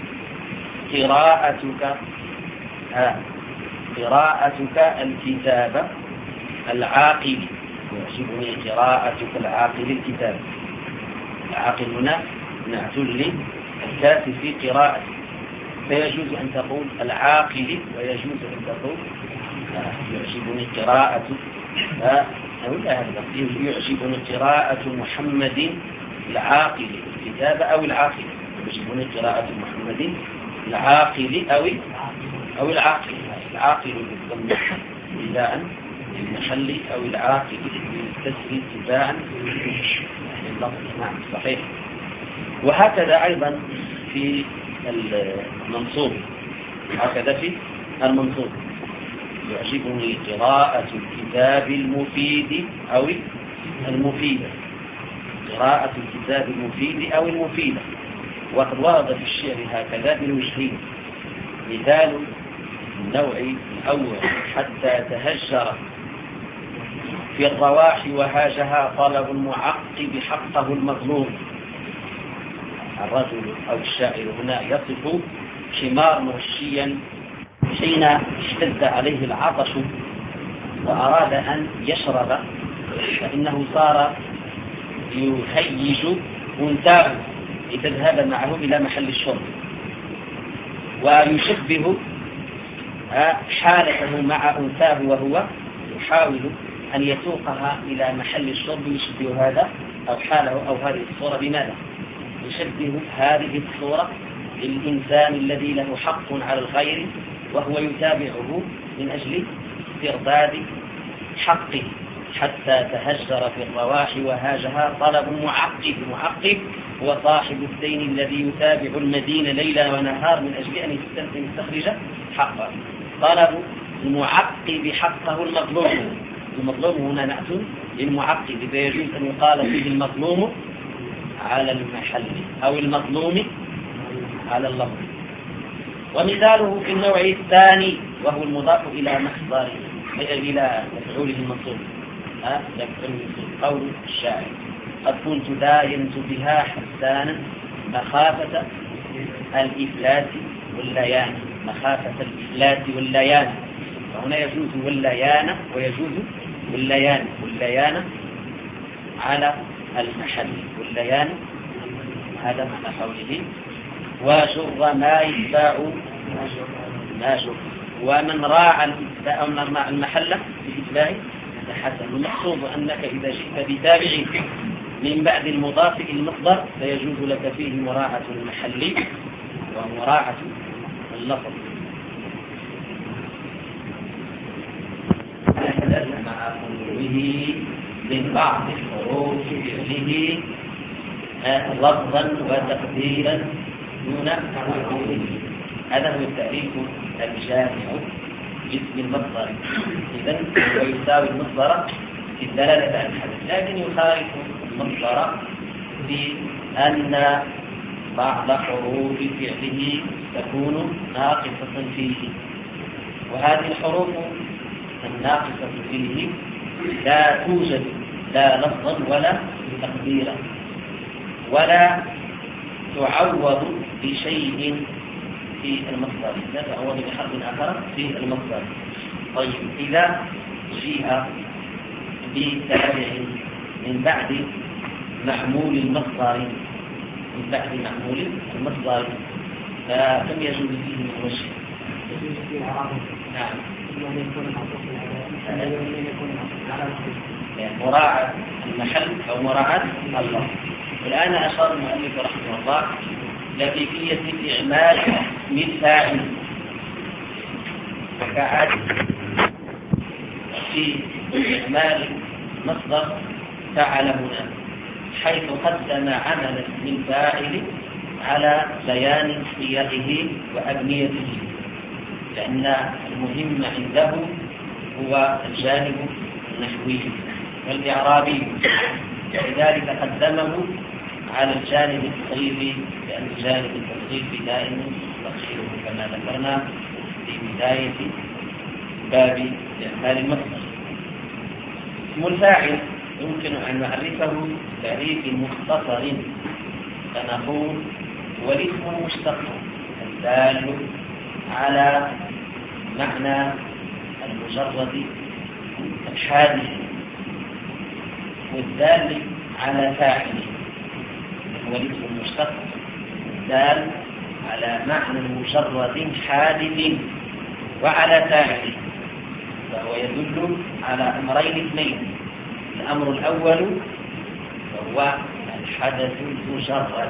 قراءتك آه. قراءتك الكتاب العاقل. يعجبني قراءتك العاقل الكتاب. العاقل هنا نعت للكاف في قراءة، فيجوز أن تقول العاقل، ويجوز أن تقول آه. يعجبني قراءة آه. أو لا هذا يعجبني قراءة محمد العاقل الكتاب أو العاقل. يعجبني قراءة محمد العاقل أو أو العاقل. العاقل بالضم ابتداء المحل، أو العاقل بالكسر ابتداء اللفظ. نعم صحيح. وهكذا أيضا في المنصوب، هكذا في المنصوب: يعجبني قراءة الكتاب المفيد أو المفيدة. قراءة الكتاب المفيد أو المفيدة. وقد ورد في الشعر هكذا بالوجهين: مثال النوع الأول: حتى تهجر في الرواح وهاجها طلب المعقب حقه المظلوم. الرجل أو الشاعر هنا يصف حمار مرشيا حين اشتد عليه العطش وأراد أن يشرب فإنه صار يهيج أنثاه لتذهب معه إلى محل الشرب، ويشبه حالته مع أنثاه وهو يحاول أن يسوقها إلى محل الشرب. يشبه هذا أو حاله أو هذه الصورة بماذا؟ يشبه هذه الصورة للإنسان الذي له حق على الخير وهو يتابعه من أجل استرداد حقه حتى تهجر في الرواح وهاجها طلب معقب. معقب هو صاحب الدين الذي يتابع المدين ليلا ونهار من أجل أن يستخرج حقه. طلب المعقب حقه المظلوم. المظلوم هنا نأت للمعقب، فيجوز أن يقال فيه المظلوم على المحل أو المظلوم على اللفظ. ومثاله في النوع الثاني وهو المضاف إلى مصدره إلى مفعوله المنصوب. قول الشاعر: قد كنت داينت بها حسانا مخافة الإفلات والليان. مخافة الإفلات والليان، وهنا يجوز والليان ويجوز والليان. والليان على المحل، والليان هذا معنى قوله: وشر ما يتباع ما شر. ومن راعى المحل بإتباعه حسن. المقصود أنك إذا جئت بتابع من بعد المضاف إلى المصدر فيجوز لك فيه مراعاة المحل ومراعاة اللفظ. مع قوله من بعض حروف فعله لفظا وتقديرا دون حروفه. هذا هو التعريف الجامع جسم المصدر. إذن هو يساوي المصدر في الدلالة على الحدث، لكن يخالف المصدر في أن بعض حروف فعله تكون ناقصة فيه، وهذه الحروف الناقصة فيه لا توجد لا لفظا ولا تقديرا، ولا تعوض بشيء في المصدر، لا تعوض بحرف آخر في المصدر. طيب، إذا جيء بتابع من بعد معمول المصدر من بعد معمول المصدر فكم يجوز فيه من وجه؟ نعم، مراعاة المحل أو مراعاة الله. والآن أشار المؤلف رحمه الله لكيفية إعمال اسم الفاعل وكعادة في إعمال مصدر فعل هنا، حيث قدم عمل اسم الفاعل على بيان صيغه وأبنيته، لأن المهم عنده هو الجانب النحوي والإعرابي، ولذلك قدمه على الجانب التصريفي، لأن الجانب التصريفي دائما تقصيره كما ذكرنا في بداية باب إعمال المصدر. اسم الفاعل يمكن أن نعرفه تعريف مختصر، فنقول هو الاسم المشتق الدال على معنى المجرد الحادث والدال على فاعل. هو الاسم المشتق الدال على معنى مجرد حادث وعلى فاعل، فهو يدل على أمرين اثنين. الأمر الأول وهو الحدث المجرد،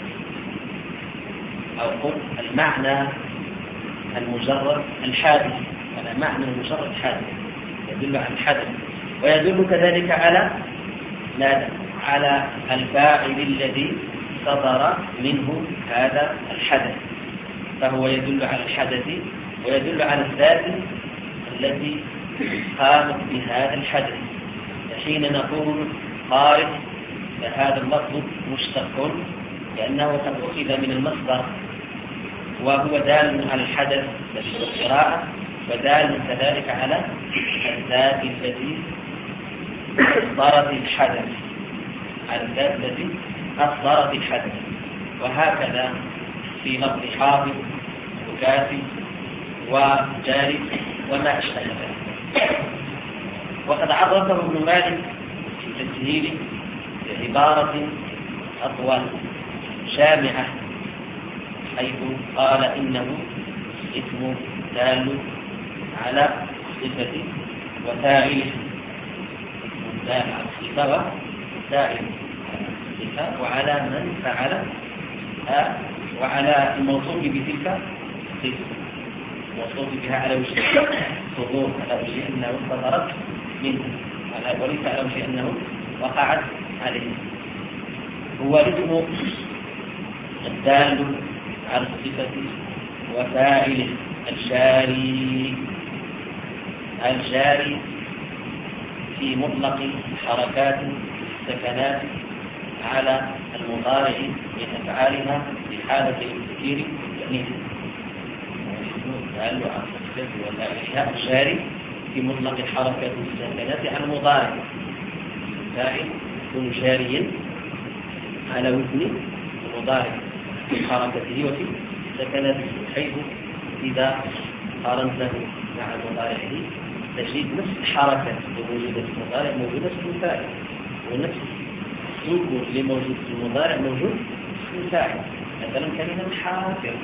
أو قل المعنى المجرد الحادث، على معنى المجرد الحادث يدل على الحدث، ويدل كذلك على ماذا؟ على الفاعل الذي صدر منه هذا الحدث، فهو يدل على الحدث ويدل على الذات التي قامت بهذا الحدث. حين نقول قارئ فهذا اللفظ مشتق لأنه قد أخذ من المصدر، وهو دال على الحدث الذي هو القراءة، ودال كذلك على الذات التي أصدرت الحدث، على الذات التي أصدرت الحدث. وهكذا في لفظ حافظ وكافي وجاري وما أشبه ذلك. وقد عرفه ابن مالك في تسهيله بعبارة أطول شامعة، حيث قال إنه اسم دال على صفة وفاعله، اسم دال على الصفة وفاعله الصفة وعلى من فعل وعلى الموصوف بتلك الصفة، الموصوف بها على وجه صدور، على وجه أنه صدرت منه، وليس على وجه أنه وقعت عليه. هو اسم الدال على الصفة وفاعله الجاري الجاري في مطلق حركات السكنات على المضارع من أفعالها في حالة التذكير والتأنيث. الدال على الصفة وفاعلها الجاري في مطلق حركات السكنات على المضارع، الفاعل يكون جاريا على وزن المضارع في حركته وفي سكنته، حيث إذا قارنته مع مضارعه تجد نفس الحركة الموجودة في المضارع موجودة في الفاعل، ونفس السكون اللي موجود في المضارع موجود في الفاعل. مثلا كلمة حافظ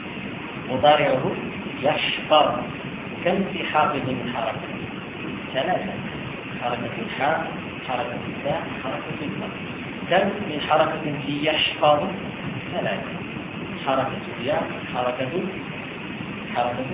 مضارعه يحفظ، كم في حافظ من حركة؟ ثلاثة، حركة الحاء، حركة التاء، حركة الفاء. كم من حركة في يحفظ؟ ثلاثة، حركة الياء، حركة حركة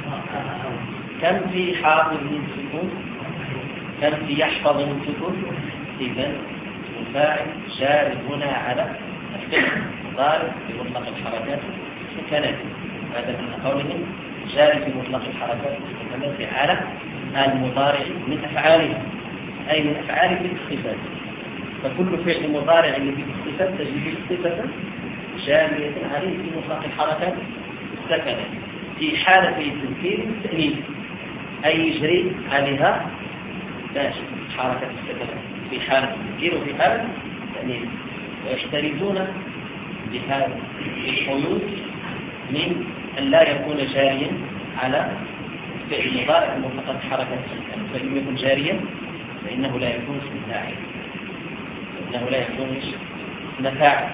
كم في حافظ من سكون؟ كم في يحفظ من سكون؟ إذن الفاعل جار هنا على الفعل ضارب في مطلق الحركات السكنات، هذا من قوله جار في مطلق الحركات السكنات على المضارع من أفعاله، أي من أفعال الصفات. فكل فعل مضارع الذي في الصفات تجد صفة جارية عليه في مطلق الحركات السكنات في حالة التذكير والتأنيث، أي يجري عليها باش حركة السكنات في حالة التذكير وفي حالة التأنيث، ويحترزون بهذا القيود من أن لا يكون جاريا على فعل مضارع مطلق الحركات السكنات، فإن يكون جاريا فإنه لا يكون اسم فاعل، فإنه لا يكون اسم فاعل.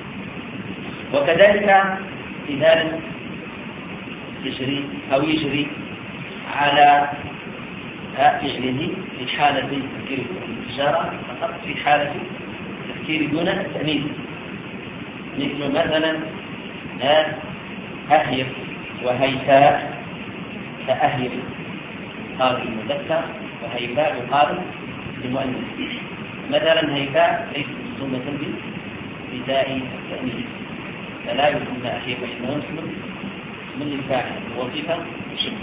وكذلك إذا لم يجري أو يجري على فعله في حالة التذكير والإشارة فقط في حالة التذكير دون التأنيث، مثل مثلا أهيف وهيفاء، فأهيف قال المذكر وهيفاء يقال للمؤنث. مثلا هيفاء ليست سنة بداء التأنيث، فلا يسمى أهيف وإنه اسم من الفاعل وصفة شبه.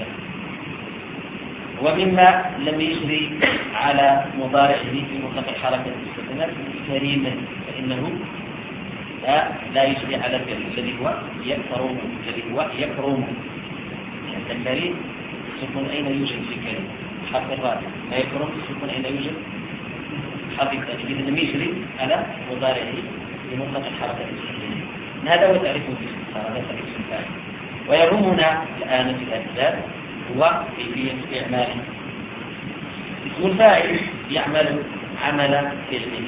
ومما لم يجري على مضارعه في مطلق الحركة السكنات كريما، فإنه لا, لا يجري على فعل الذي هو يكرم، الذي هو يكرم. يعني الكريم السكون أين يوجد في كريم؟ حرف الراء. لا يكرم السكون أين يوجد؟ حرف الثاني. إذا لم يجري على مضارعه في مطلق الحركة السكنات. هذا هو تعريف هذا تعريف الفاعل. ويهمنا الآن في الأجزاء هو كيفية استعماله. اسم الفاعل يعمل عمل فعله،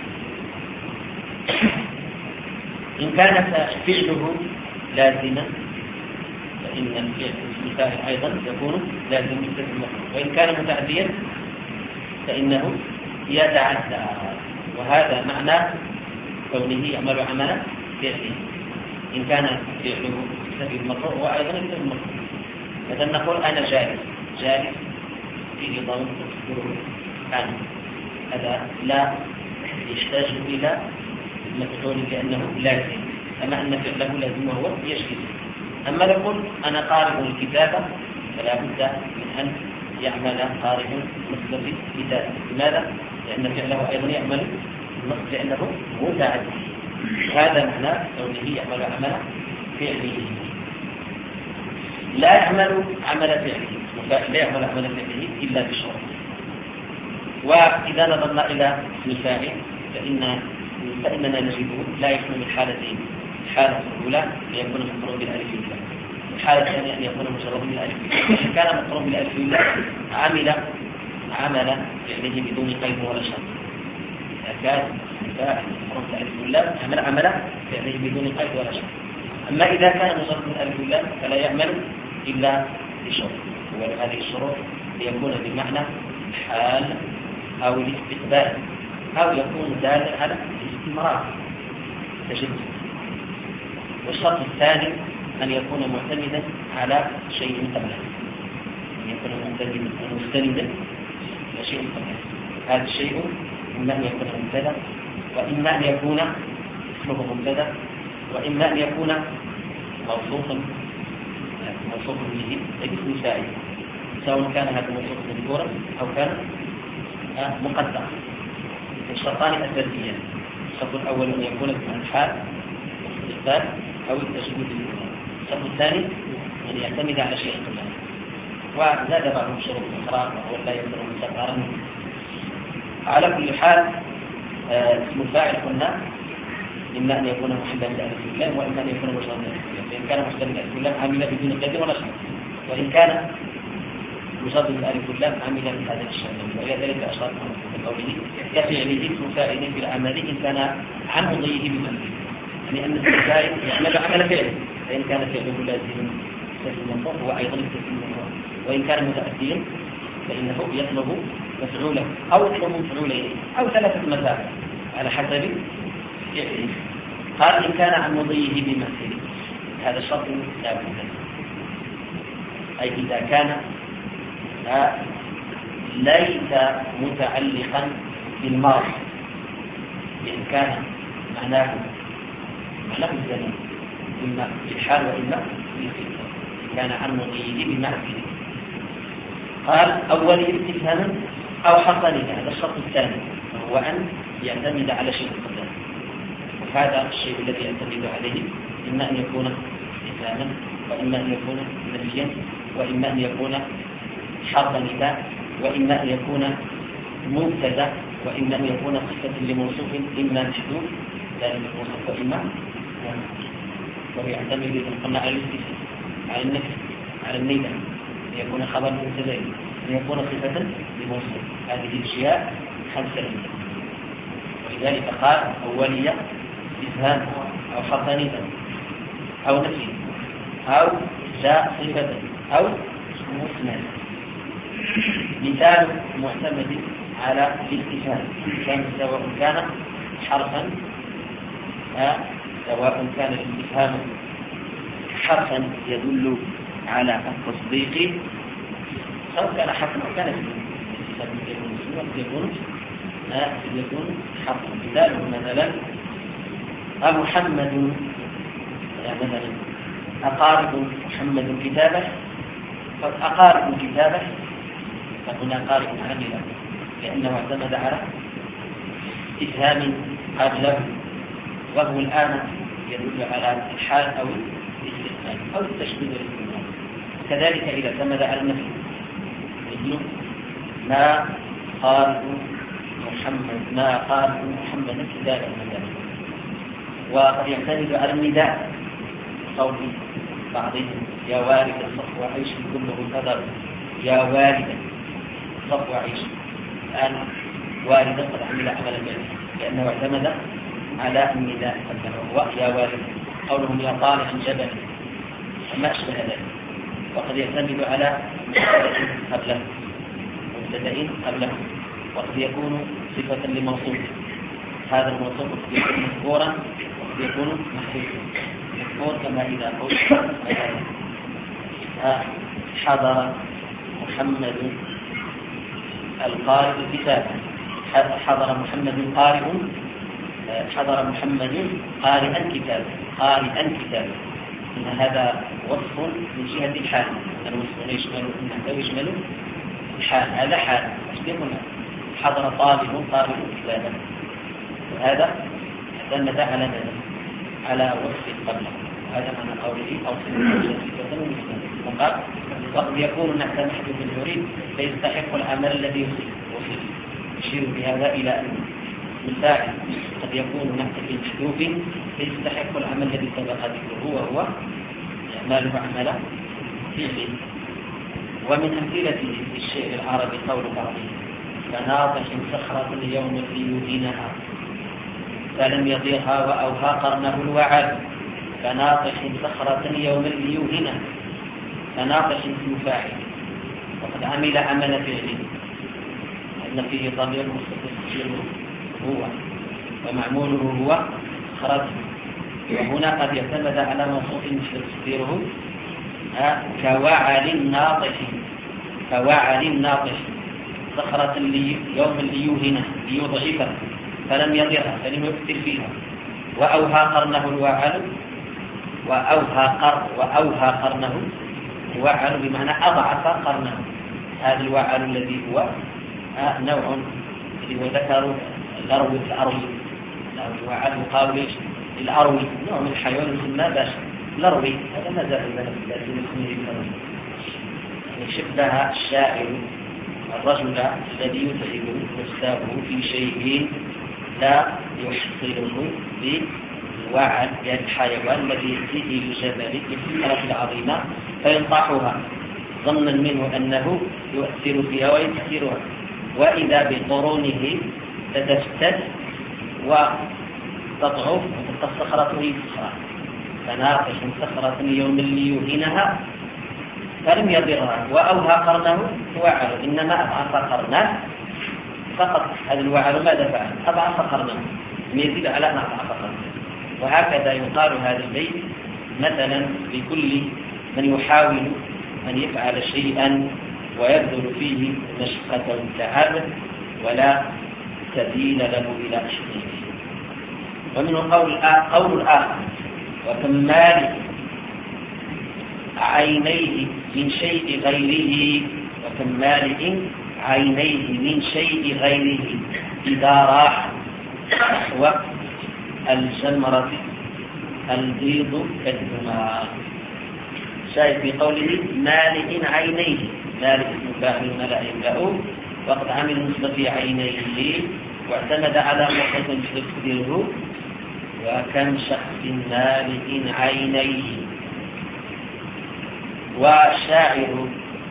إن كان فعله لازما فإن الفعل اسم الفاعل أيضا يكون لازم مستثنى، وإن كان متعديا فإنه يتعدى، وهذا معنى كونه يعمل عمل فعله. إن كان فعله يكتفي بالمقروء وأيضا يكتفي بالمقروء، مثلا نقول أنا جالس، جالس فيه ضمير تذكره عنه، هذا لا يحتاج إلى مفعول لأنه لازم، أما أن فعله لازم وهو يجلس. أما نقول أنا قارئ الكتابة فلا بد من أن يعمل قارئ مثل في الكتابة. لماذا؟ لأن فعله أيضا يعمل النصب لأنه متعدي. هذا معنى كونه يعمل عمل فعله، لا يعمل عمل فعله، لا يعمل عمل فعله إلا بالشرط. وإذا نظرنا إلى اسم الفاعل فإن فإننا نجده لا يكون من حالتين. الحالة الأولى أن يكون مقرون بالألف واللام، الحالة الثانية أن يكون مجرد بالألف. إذا كان مقرون بالألف واللام عمل عمل فعله بدون قيد ولا شرط. إذا كان فاعل حرف الألف واللام عمل عمل فعله بدون قيد ولا شرط. أما إذا كان مجرد الألف واللام فلا يعمل إلا بشرط، وهذه الشروط ليكون بمعنى الحال أو الاستقبال أو يكون دالا على الاستمرار تجد. والشرط الثاني أن يكون معتمدا على شيء قبله، أن يكون مستندا على شيء قبله. هذا الشيء إما أن يكون مبتدأ، وإما أن يكون اسمه مبتدأ، وإما أن يكون موصوفا موصوف به باسم فاعل، سواء كان هذا الموصوف مذكورا أو كان مقدر. الشرطان أساسيان: الشرط الأول أن يكون الحال والاستقبال أو التشديد بالإسلام. الشرط الثاني أن يعتمد على شيء قبله. وزاد بعض الشروط الأخرى وهو لا يكون مستقرا. على كل حال اسم الفاعل قلنا إما أن يكون محلا بألف اللام وإما أن يكون مجردا بألف اللام. فإن كان محلا بألف اللام عمل بدون قيد ولا شرط، وإن كان مجرد بألف اللام عمل بهذا الشأن. وإلى ذلك أشار بقوله كفعله اسم فاعل في العمل إن كان عن مضيه بمنزل، يعني أن اسم الفاعل يعمل عمل فعله، فإن كان فعله لازما فإنه هو أيضا يستلزم، وإن كان متأديا فإنه يطلب مفعوله أو يطلب مفعولين أو ثلاثة مفاعل على حسب فعله. قال إن كان عن مضيه بمنزل، هذا الشرط لا بد، أي إذا كان ليس متعلقا بالماضي، إن كان معناه معناه الزمن إما بالحال وإما بالفعل، كان عن مضيه بمنزل. قال أول استفهاما أو حصله، هذا الشرط الثاني وهو أن يعتمد على شيء قبله. وهذا الشيء الذي يعتمد عليه إما أن يكون استفهاما، وإما أن يكون نفيا، وإما أن يكون حرف نداء، وإما أن يكون مبتدأ، وإما أن يكون صفة لموصوف إما محذوف ذلك الموصوف وإما ويعتمد إذا قلنا على الاستفهام، على النفي، على النداء، أن يكون خبر مبتدأ، أن يكون صفة لموصوف. هذه الأشياء خمسة منها. ولذلك قال أولية استفهام أو حرف نداء أو نفي أو جاء صفة أو مسند. مثال معتمد على الاستفهام كان سواء كان حرفا سواء كان الاستفهام حرفا يدل على التصديق، سواء كان حرفا أو كان الاستفهام يكون يكون حرفا. مثال مثلا أمحمد مثلا أقارب محمد كتابه، فأقارب كتابه فهنا قارب عاملا لأنه اعتمد على استفهام قبله، وهو الآن يدل على الحال أو الاستفهام أو التشديد والاستمرار. كذلك إذا اعتمد على النفي مثل ما قارب محمد ما قارب محمد كتابه مثلا. وقد يعتمد على النداء قول بعضهم يا والد الصف وعيش كله القدر، يا والد الصف وعيش. الآن والدا قد عمل عمل الجنة لأنه اعتمد على النداء قبله يا والد. قولهم يا طالع جبل وما أشبه ذلك. وقد يعتمد على مبتدأ قبله مبتدأ قبله وقد يكون صفة لموصوف. هذا الموصوف قد يكون مذكورا وقد يكون محذوفا. مذكور كما إذا قلت حضر محمد القارئ كتابا، حضر محمد قارئ حضر محمد قارئا كتابا قارئا كتابا. إن هذا وصف من جهة الحال، الوصف يشمل إنه يشمل الحال، هذا حال يشبهنا. حضر طالب قارئ كتابا، وهذا اعتمد على ماذا؟ على وصف قبله. هذا معنى قوله أو صفة وقال وقد يكون نحت محدث يريد فيستحق العمل الذي يصيب. يشير بهذا إلى أن الفاعل قد يكون نحت محدوف فيستحق العمل الذي سبق ذكره وهو إعماله عمل فعله. ومن أمثلته في الشعر العربي قول بعضهم: كناطح صخرة يوم ليوهنها فلم يضيرها وأوهى قرنه الوعد. كناطح صخرة يوم ليوهنها، كناطح اسم فاعل وقد عمل عمل فعله أن فيه ضمير مستتر هو ومعموله هو صخرة، وهنا قد يعتمد على موصوف تفسيره كوعل ناطح، كوعل ناطح صخرة يوم ليوهنها ليضعفها فلم يضرها فلم يكثر فيها. وأوهى قرنه الوعل، وأوهى قر وأوهى قرنه الوعل بمعنى أضعف قرنه. هذا الوعل الذي هو نوع اللي هو ذكر الأروي الأروي الوعل يقال الأروي نوع من الحيوان يسمى باش الأروي، هذا ما زال لازم اسمه الأروي. شبه الشاعر الرجل الذي يتعب نفسه في شيء لا يحصله بالوعل، يعني الحيوان الذي يأتيه الجبل بالثمرة العظيمة فينطحها ظنا منه أنه يؤثر فيها ويكثرها، وإذا بقرونه تتفتت وتضعف وتبقى الصخرة هي صخرة. فناقش صخرة يوم ليوهنها فلم يضرها وأوهى قرنه وعل، إنما أضعف قرنه فقط. هذا الوعل ماذا فعل؟ أضعف قرنه يزيد على ما أضعف قرنه. وهكذا يقال هذا البيت مثلا لكل من يحاول أن يفعل شيئا ويبذل فيه مشقة وتعب ولا سبيل له إلى تحقيقه. ومنه قول قول الآخر: وكمال عينيه من شيء غيره، وكمال عينيه من شيء غيره إذا راح نحو الجمرة البيض كالدماء. شاهد في قوله مالئ عينيه، مالئ اسم فاعل ملأ يملأ وقد عمل نصب في عينيه واعتمد على موقف تفسيره وكم شخص مالئ عينيه. والشاعر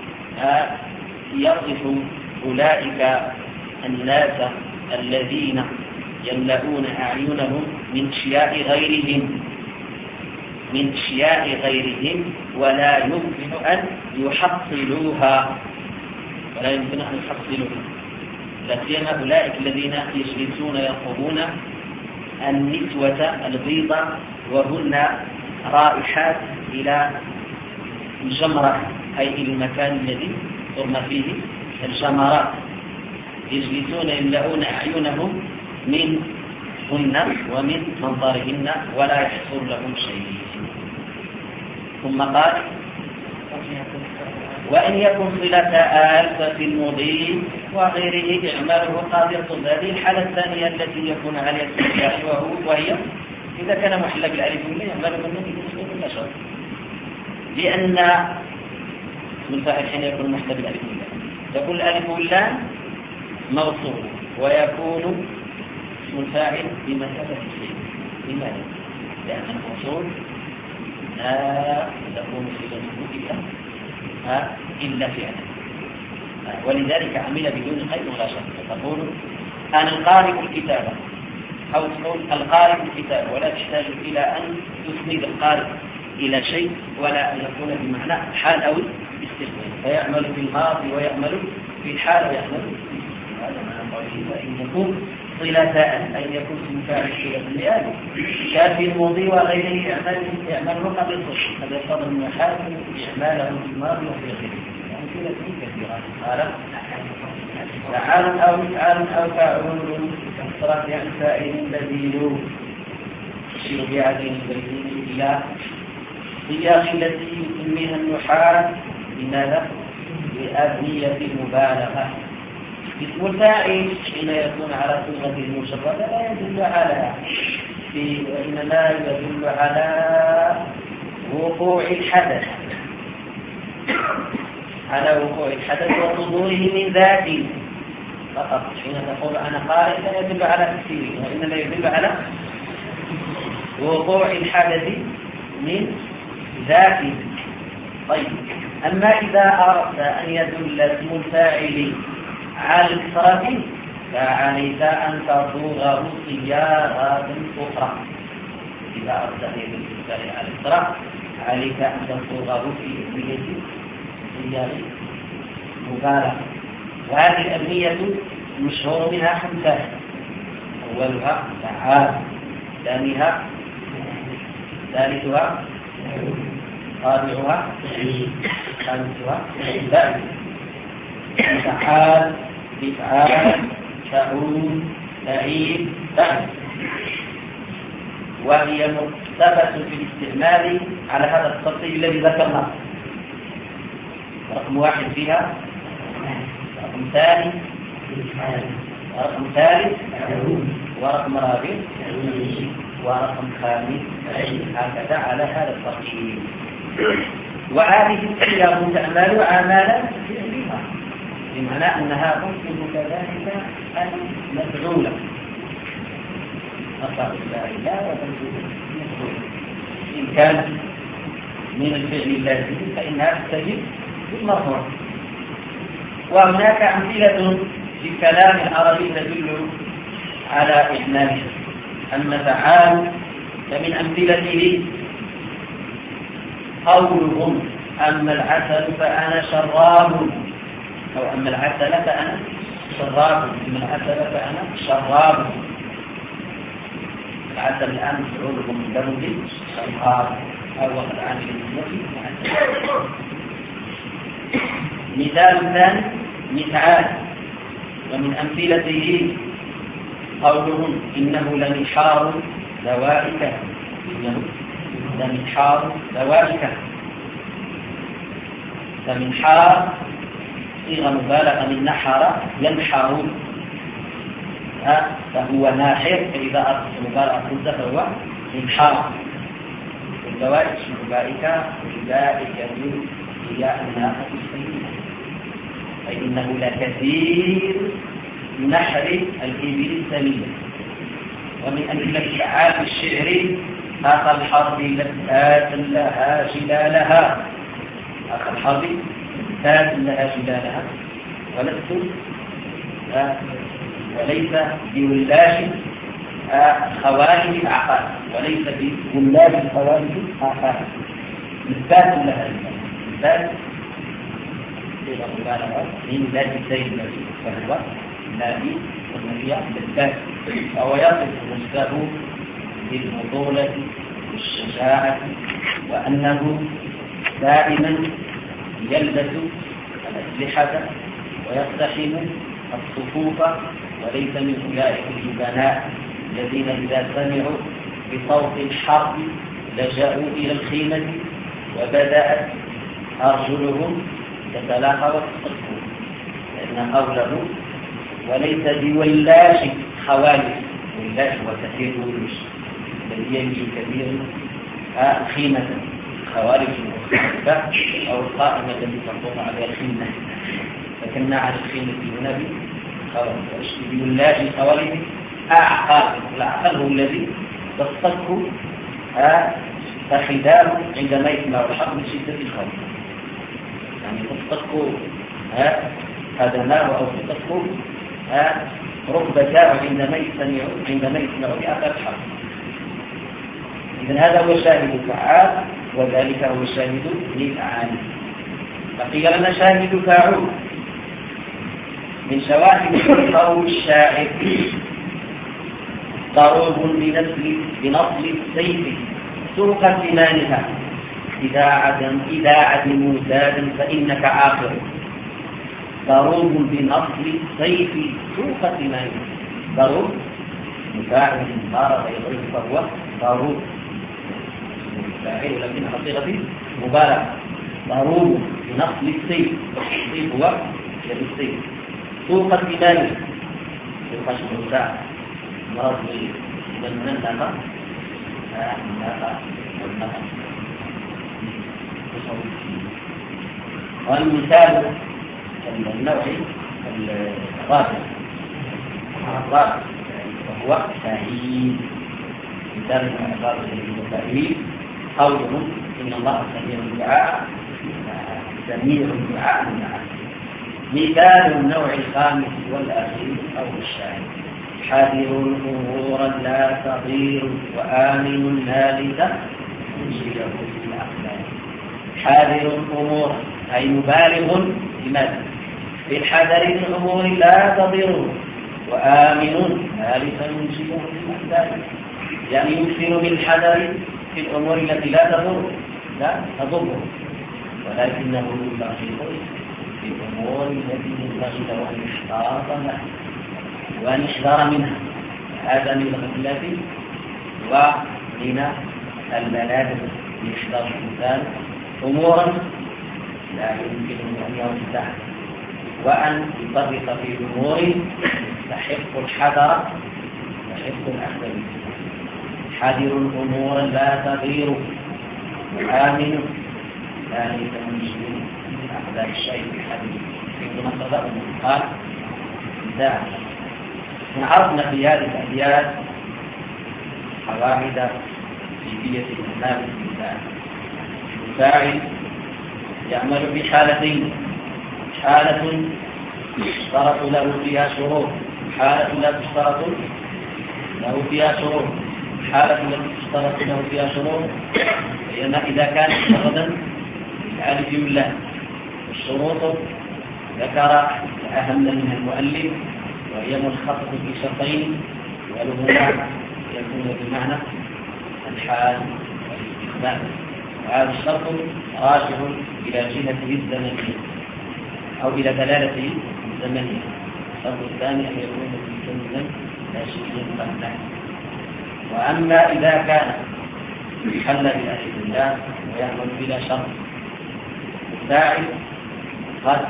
يصف أولئك الناس الذين يملؤون أعينهم من شياء غيرهم من شياء غيرهم ولا يمكن أن يحصلوها ولا يمكن أن يحصلوها لا سيما أولئك الذين يجلسون يرقبون النسوة البيضة وهن رائحات إلى الجمرة، أي إلى المكان الذي ترمى فيه الجمرات. يجلسون يملؤون أعينهم منهن ومن منظرهن ولا يحصل لهم شيء. ثم قال: وإن يكن صلة آل ففي المضي وغيره إعماله قاضية. هذه الحالة الثانية التي يكون عليها السياح وهي إذا كان محل بالألف واللام يعمل بالنون باسم النشر، لأن اسم الفاعل حين يكون محل بالألف واللام يكون الألف واللام موصول ويكون اسم الفاعل بمثابة الشيء. لماذا؟ لأن الموصول لا تكون صلته إلا إلا فعلا، ولذلك عمل بدون قيد ولا شرط. تقول أنا القارئ الكتابة أو تقول القارئ الكتابة ولا تحتاج إلى أن تسند القارئ إلى شيء ولا أن يكون بمعنى حال أو استقبال، فيعمل في الماضي ويعمل في الحال ويعمل في هذا معنى قوله وإن يكون صلة أي يكون اسم فاعل صلة لآله كافي الماضي وغيره يعمله قبل الصدق. هذا يقتضي من حال إعماله في الماضي وفي غيره. أمثلة كثيرة قال فعال أو مفعال أو فاعل كثرة يعني فاعل بديل تشير بهذه البيتين إلى صياغ التي يسميها النحاة لماذا؟ لأبنية المبالغة. اسم الفاعل حين يكون على صيغة المشبهة لا يدل على في وإنما يدل على وقوع الحدث على وقوع الحدث وصدوره من ذاته فقط. حين تقول أنا قارئ لا يدل على تفسيره وإنما يدل على وقوع الحدث من ذاته. طيب أما إذا أردت أن يدل اسم الفاعل على الكثرة فعليك أن تصوغه صياغات أخرى. إذا أردت أن يدل اسم الفاعل على الكثرة عليك أن تصوغه في أبنية صياغ مبالغة. وهذه الأبنية المشهور منها خمسة: أولها فعال، ثانيها ثالثها رابعها خامسها ذلك. فعال، فعال، فعول، فعيل، فعل. وهي مرتبة في الاستعمال على هذا الترتيب الذي ذكرناه. رقم واحد فيها، رقم ثاني، ورقم ثالث، ورقم رابع، ورقم خامس، هكذا على هذا الترتيب. وهذه الصيغ تعمل أعمالا فعلية، بمعنى أنها ممكن كذلك أن مفعولة. أصاب الله وتنزل إن كان من الفعل اللازم فإنها تستجيب بالمرفوع. وهناك أمثلة في الكلام العربي تدل على إعماله. أما فعال فمن أمثلته قولهم أما العسل فأنا شراب، أو أما العسل فأنا شراب، أما العسل فأنا شراب. العسل الآن مفعولهم من درجة شراب أو وقت عامل المسلم. مثال ثاني مفعال، ومن أمثلته قولهم إنه لمنحار ذوائك، إنه لمنحار ذوائك. لمنحار صيغة مبالغة من نحر ينحر، فهو ناحر، فإذا أردت مبالغة كنت فهو منحار. الذوائك أولئك أولئك هي الناقة السيئة، فإنه لكثير نحر الإبل السمينة. ومن أمثلة أفعال الشعر أخ الحرب لذات لها جلالها، أخ الحرب لذات لها جلالها، ولست وليس بولاش خوارج العقاد، وليس بولاش خوارج العقاد، لذات لها لذات صيغة مبالغة من ذات السيد الذي فهو نادي والنبي بالذات، فهو يصف نفسه بالبطولة والشجاعة، وأنه دائما يلبس الأسلحة ويقتحم الصفوف، وليس من أولئك الجبناء الذين إذا سمعوا بصوت الحرب لجأوا إلى الخيمة وبدأت أرجلهم تتلاقى وتتصفون، لأن قوله وليس بولاش خوالف، ولاش وكثير ولاش الذي يمشي كثير خيمة، خوالف المختلفة أو القائمة التي تقوم عليها الخيمة، فكنا على الخيمة هنا بخوالف. بولاش خوالف أعقل، الأعقل هو الذي تصطك فخدام عندما يسمع الحرب من شدة الخوف، يعني تصطك قدماه أو تصطك ركبتاه عندما يسمع عندما يسمع بأثر الحرب. إذن هذا هو الشاهد فعال، وذلك هو الشاهد لفعال. فقيل لنا شاهد فاعول من شواهد قول الشاعر ضروب بنصل بنصل السيف سرق ثمانها، إذا عدم إذا عدموا زادا فإنك عاقر. ضروب بنصل السيف سرق ثمانها، ضروب مفاعل ضرب يضرب فهو ضروب فاعل ولكن صيغة مبالغة. ضروب بنصل السيف، السيف هو يد السيف، سرق ثمانها الخشب والساعة مرض من النفق النفق والنفق. والمثال النوعي الرابع الرابع وهو فهيم. مثال من الرابع الذي هو فهيم قولهم إن الله سميع الدعاء سميع دعاء معه. مثال النوع الخامس والأخير أو الشاهد: حذر أمورا لا تضير وآمن نالك تنشيه الأقدام. حذر أمورا أي مبالغ لماذا؟ في الحذر من أمور لا تضير وآمن نالك تنشيه الأقدام، يعني يكثر من الحذر في الأمور التي لا تضر لا تضر، ولكنه يبالغ في الأمور التي ينبغي له أن يحتاط لها وأن يحذر منها. هذا من الغفلة ومن الملابس يحذر الإنسان أمورا لا يمكنه أن يرتاح وأن يفرط في أمور تحق الحذر تحق الأخذ بها. حذر أمورا لا تضير وآمن ذلك من أخذ الشيء بحديث ثم صدق قال ذلك. عرفنا في هذه الأبيات قواعد كيفية الإعمال بالفاعل. الفاعل يعمل بحالتين: حالة يشترط له فيها شروط، حالة لا تشترط له فيها شروط. حالة التي تشترط له فيها شروط هي إذا كان مجردا بالألف واللام. الشروط ذكر أهم منها المؤلف وهي ملخصة في شرطين: ولهما يكون بمعنى الحال والاستقبال، وهذا الشرط راجع إلى جهته الزمنية أو إلى دلالته الزمنية. الشرط الثاني أن يكون مستمدا لا شيء قبله. وأما إذا كان حل بألف الله ويعمل بلا شرط، الفاعل قد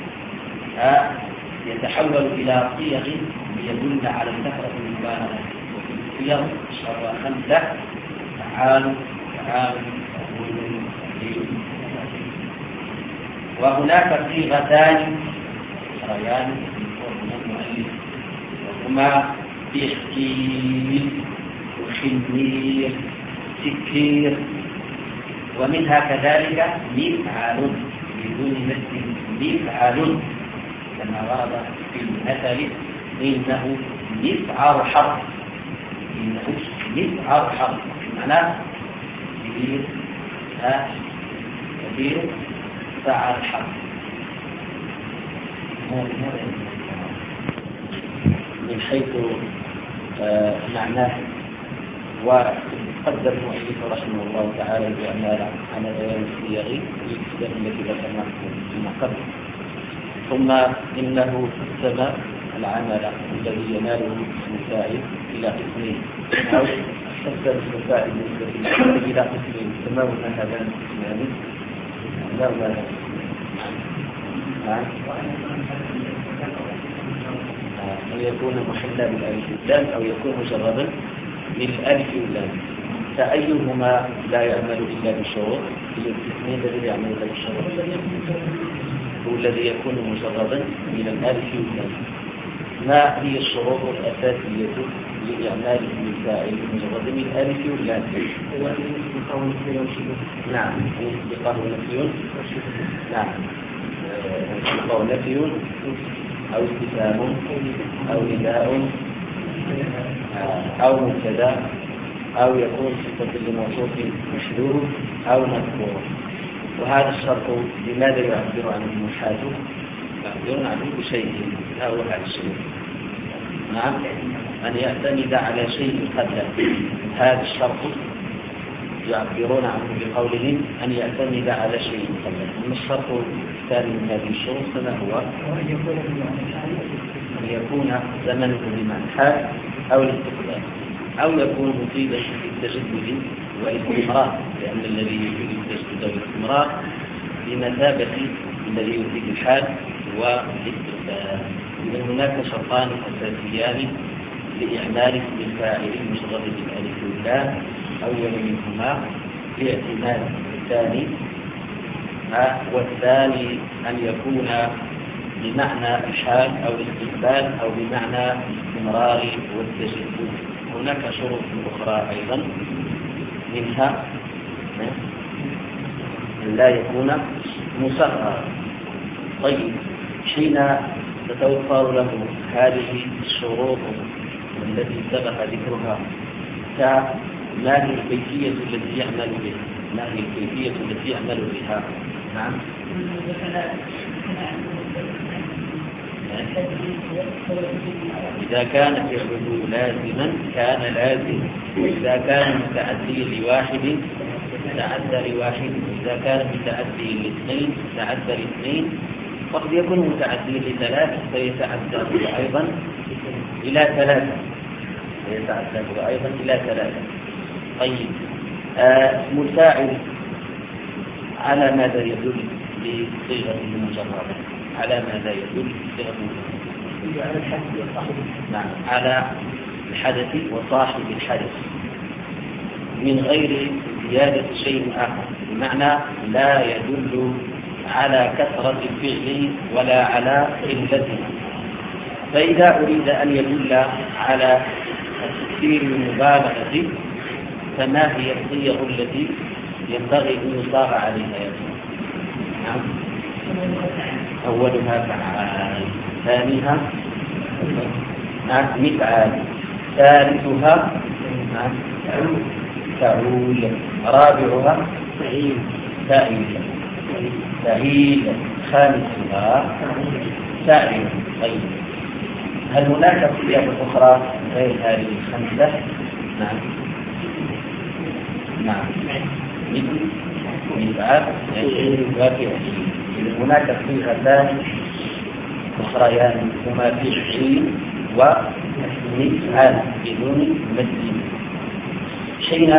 يتحول إلى صيغ يدل على كثرة المبالغة. وفي الصيغ شرع خمسة: فعال فعال فعول فعيل. وهناك صيغتان شرعان من المؤلف وهما تحكير وخمير سكير، ومنها كذلك مفعال بدون مثل مفعال كما ورد في المثل: إنه مفعل حرب. إنه مفعل حرب معناه كبير كبير فعل حرب. من حيث آه معناه. وقدر المؤلف رحمه الله تعالى بأعمال على بيان الصيغ للكتاب التي ذكرناها فيما قبل. ثم إنه قسم العمل الذي يناله الفاعل إلى قسمين، أو قسم الفاعل إلى قسمين. فما هما هذان القسمان؟ لا لا أن يكون محلا بالألف واللام أو يكون مجردا بالألف واللام. فأيهما لا يعمل إلا بشروط؟ الاثنين الذي يعمل إلا بشروط هو الذي يكون مجردا من الألف واللام. ما هي الشروط الأساسية لإعمال الفاعل مجرد من الألف واللام؟ نعم، انطباق ونفي. نعم، انطباق ونفي أو استفهام أو نداء أو مبتدا أو يكون صفة لموصوف مشذوذ أو مذكور. وهذا الشرط لماذا يعبر عنه النحاة؟ يعبرون عنه بشيء، لا هو هذا الشيء. نعم، أن يعتمد على شيء قبله. هذا الشرط يعبرون عنه بقولهم أن يعتمد على شيء قبله. أما الشرط الثاني من هذه الشروط فما هو؟ أن يكون زمنه بمعنى الحال أو الاستقبال، أو يكون مفيدا للتجدد والاستمرار، لأن الذي يفيد التجدد والاستمرار بمثابة الذي يفيد الحال والاستقبال. إذن هناك شرطان أساسيان لإعمال اسم الفاعل المشغل بالألف واللام. أول منهما الاعتماد الثاني، والثاني أن يكون بمعنى الحال أو الاستقبال أو بمعنى الاستمرار والتجدد. هناك شروط أخرى أيضا، منها أن لا يكون مصغرا. طيب، حين تتوفر له هذه الشروط التي سبق ذكرها، ما هي الكيفية التي يعمل بها؟ ما هي الكيفية التي يعمل بها؟ نعم. إذا كان فعله لازما كان لازم، إذا كان متعدي لواحد تعدى لواحد، إذا كان متعدي لاثنين تعدى لاثنين، وقد يكون متعدي لثلاث فيتعدى أيضا إلى ثلاثة فيتعدى أيضا إلى ثلاثة. طيب، آه مساعد على ماذا يدل بصيغة المجردة؟ على ماذا يدل بصيغة المجردة؟ على الحدث وصاحب. نعم، على الحدث وصاحب الحدث من غير زيادة شيء آخر، بمعنى لا يدل على كثرة الفعل ولا على قلته. فإذا أريد أن يدل على التكثير المبالغة فما هي الصيغ التي ينبغي أن يصاغ عليها؟ نعم، أولها فعال، ثانيها مفعال، ثالثها فعول، رابعها فعيل فاعل فعيل، خامسها فاعل. طيب، هل هناك صيغ أخرى غير هذه الخمسة؟ نعم نعم مثل مفعال وفعل. هناك صيغتان أخريان هما فعل ومفعال بدون مد. حين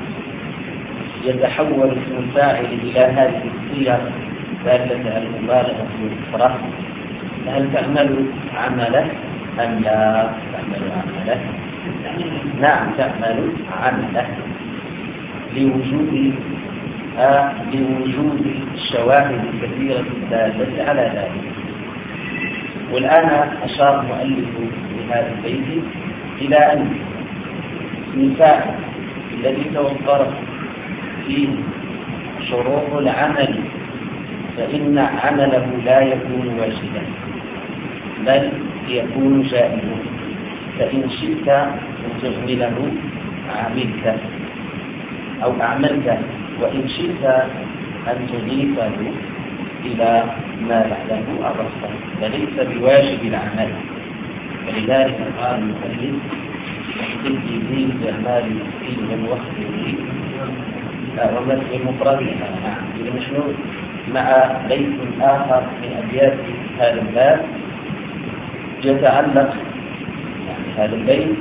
يتحول اسم الفاعل إلى هذه الصيغ دالة على المبالغة والإفراط، فهل تعمل عمله أم لا تعمل عمله؟ نعم، تعمل عمله لوجود آه لوجود الشواهد الكثيرة الدالة على ذلك. والآن أشار المؤلف بهذا البيت إلى أن الفاعل الذي توفرت فيه شروط العمل فإن عمله لا يكون واجبا بل يكون جائزا، فإن شئت أن تعمله عملته أو أعملته، وإن شئت أن تضيفه إلى ما بعده أردته، فليس بواجب العمل. ولذلك قال المؤلف: احتج به بأعمال فيهم واخبره ومثل مفردها. نعم، إذا نحن مع بيت آخر من أبيات هذا الباب يتعلق يعني هذا البيت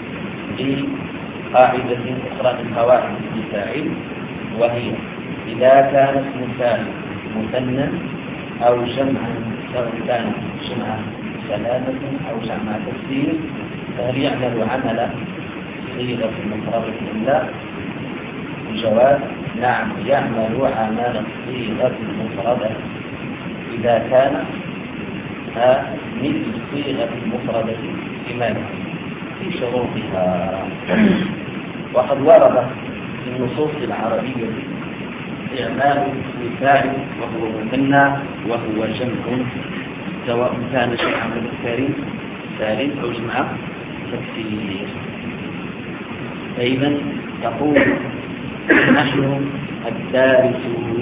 بقاعدة أخرى من قواعد الفاعل، وهي إذا كان اسم الفاعل مثنى أو جمعا، سواء كان جمع ثلاثة أو جمع تكسير، فهل يعمل عمل صيغة المفردة أم لا؟ الجواب: نعم، يعمل عمل صيغة المفردة إذا كان مثل صيغة المفردة لماذا؟ في شروطها. وقد ورد في النصوص العربية إعمال الفاعل وهو مثنى وهو جمع، سواء كان جمع مذكر سالم أو جمع تكسير. فإذا تقول نحن الدارسون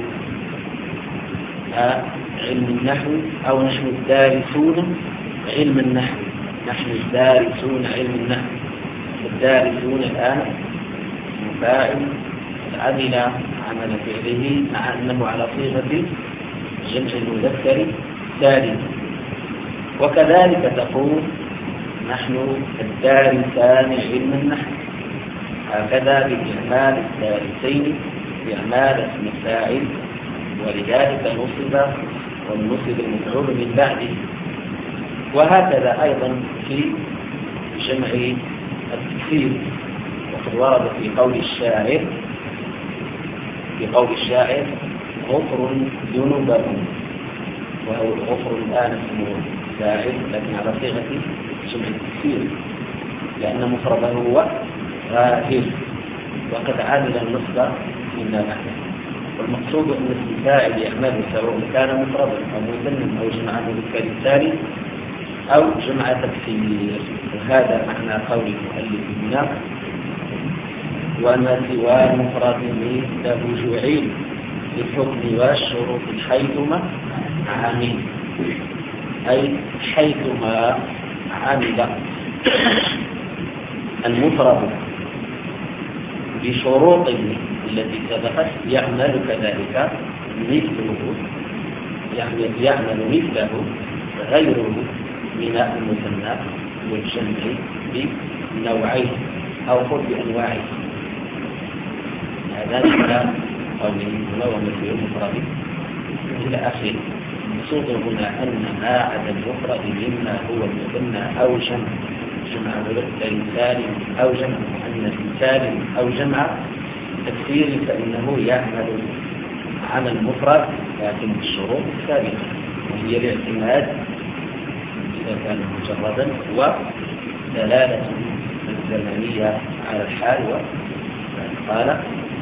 علم النحو، أو نحن الدارسون علم النحو. نحن الدارسون علم النحو. الدارسون الآن فاعل عمل عمل فعله مع أنه على صيغة جمع المذكر سالم. وكذلك تقول نحن الدارسان علم النحو، هكذا بإعمال الدارسين بإعمال اسم الفاعل، ولذلك نصب والنصب المفعول من بعده. وهكذا أيضا في جمع التكسير. وقد ورد في قول الشاعر في قول الشاعر غفر ذنوبهم، وهو غفر الآن اسمه فاعل لكن على صيغة جمع التكسير لأن مفرده هو غافر، وقد عمل النصب مما بعده. والمقصود أن اسم فاعل يعمل سواء كان مفردا أو مثنى أو جمع مذكر سالم أو جمع تكسير. وهذا معنى قول المؤلف هنا وما سوى مفرد مثله جعل للحكم والشروط حيثما عمل، أي حيثما عمل المفرد بشروطه التي سبقت يعمل كذلك مثله، يعني يعمل مثله غيره من المثنى والجمع بنوعين أو قل بأنواعه. هذا كلام قوله هنا ومثل المفرد إلى آخره. المقصود هنا أن ما عدا المفرد مما هو المثنى أو جمع جمع مذكر سالم أو جمع مؤنث سالم أو جمع تكسير فإنه يعمل عمل مفرد لكن بالشروط السابقة، وهي الاعتماد إذا كان مجردا ودلالة الزمنية على الحال. وقال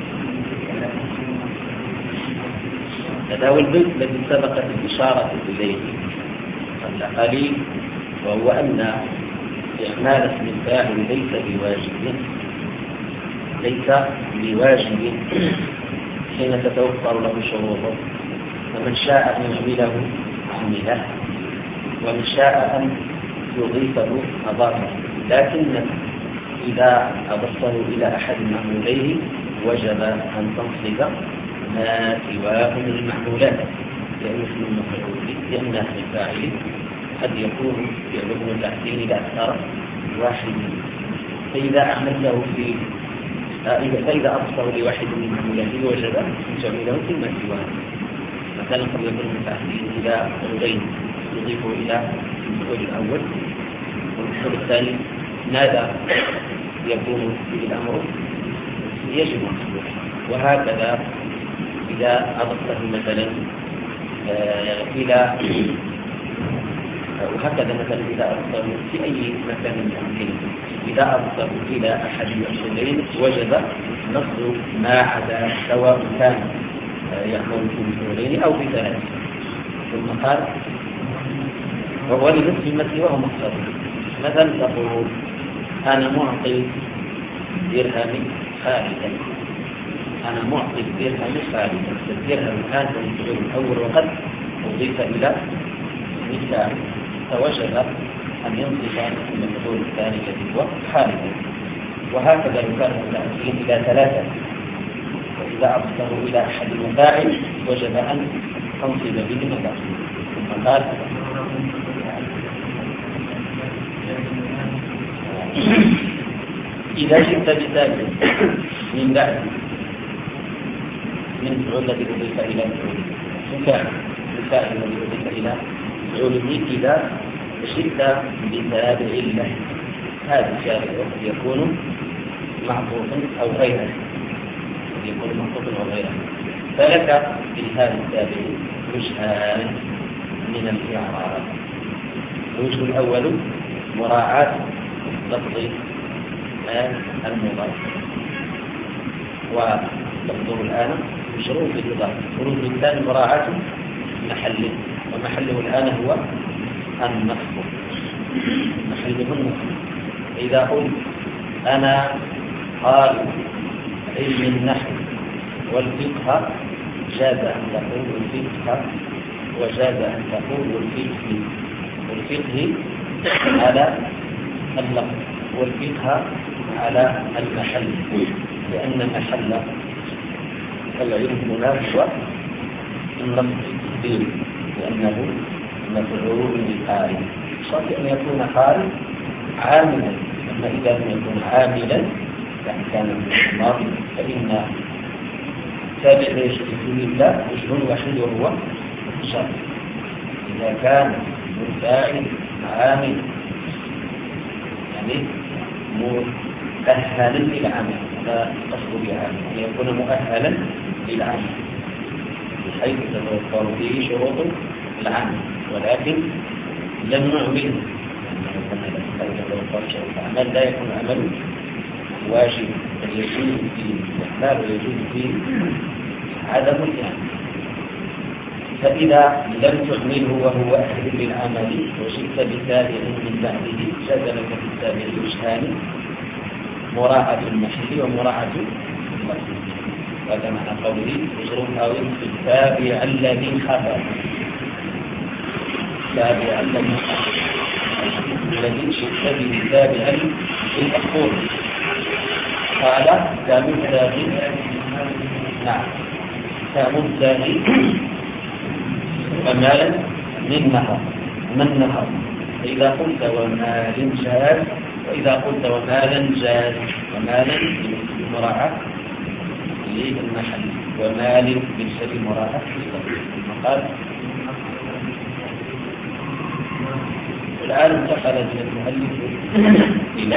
تداول البيت الذي سبقت الإشارة إليه قبل قليل، وهو أن إعمال اسم الفاعل ليس بواجب ليس بواجب حين تتوفر له شروطه، فمن شاء أن يعمله عمله ومن شاء أن يضيفه أضافه، لكن إذا أضفته إلى أحد معموليه وجب أن تنصب ما سواه من المعمولات، لأن اسم المفعول لأن اسم الفاعل قد يكون فعله متعدين إلى أكثر واحد، فإذا أعمله في فإذا أضفته لواحد من معمولاته وجب أن تعمله فيما سواه. مثلا قد يكون متعدين إلى غيرين يضيفه إلى المفعول الأول، والمفعول الثاني ماذا يكون به الأمر يجب أن. وهكذا إذا أضفته مثلا إلى وهكذا مثلا إذا أضفته في أي مكان يمكن إذا أضفته إلى أحد المفعولين وجب نصب ما عدا سواء كان يعمل في مفعولين أو في ثلاثة. ثم قال وهو لنصف المثل وهو مقصد. مثلا تقول أنا معطي درهم خالدا، أنا معطي الدرهم خالدا، الدرهم كان المفعول الأول وقد أضيف إلى مثال فوجب أن ينصب المفعول الثاني الذي هو خالدا. وهكذا يكون التأثير إلى ثلاثة، وإذا أضفته إلى أحد المفاعل وجب أن تنصب به مفاعل. ثم قال إذا جئت بثالث من بعد من الفعول الذي أضيف إلى مفعول الفاعل الذي أضيف إلى مفعوله، إذا جئت بتابع له، هذا التابع يكون معطوفا أو غيره، يكون معطوفا أو غيره. فلك في هذا التابع وجهان من الإعراب. الوجه الأول مراعاة لفظ المضاف، ولفظه الآن بشروط الإضافة. شروط الثاني مراعاة محله، ومحله الآن هو النصب، محله النصب. إذا قلت أنا قال علم النحو والفقه جاز أن تقول الفقه، وجاز أن تقول الفقه، والفقه على اللفظ والفقه على المحل، لأن محل العلم هنا هو اللفظ التقدير، لأنه مفعول للقارئ. شرط أن يكون قارئ عاملا، أما إذا لم يكن عاملا يعني كان من الماضي فإن تابع ليش لكل الله وجه واحد وهو الشرط. إذا كان الفاعل عامل يعني مؤهلا للعمل، لا قصد بعمل أن يكون مؤهلا للعمل بحيث تتوفر فيه شروط العمل، ولكن لم نعمله، لأنه إذا توفر شروط العمل لا يكون عمل واجب، بل يجوز فيه الاستحباب ويجوز فيه عدم الإعانة. فإذا لم تعمله وهو أهل للعمل وجئت بتابع من بعده جاز لك في التابع وجهان مراعاة المحل ومراعاة المقصود. هذا معنى قوله اجرم أو في التابع الذي خفى. التابع الذي خفى الذي شئت به تابعا للمأخوذ. قال كمبتغي نعم كمبتغي ومالا من نهر من نهر. فإذا قلت ومال جاز، وإذا قلت ومالا جاز، ومالا مراعاة للمحل ومال بالشكل مراعاة المقال. الآن انتقل من المؤلف إلى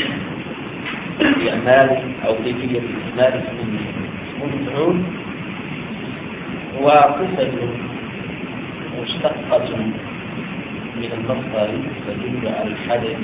إعمال أو كيفية إعمال اسم المفعول. وقصة مشتقة من المصدر تدل على الحدث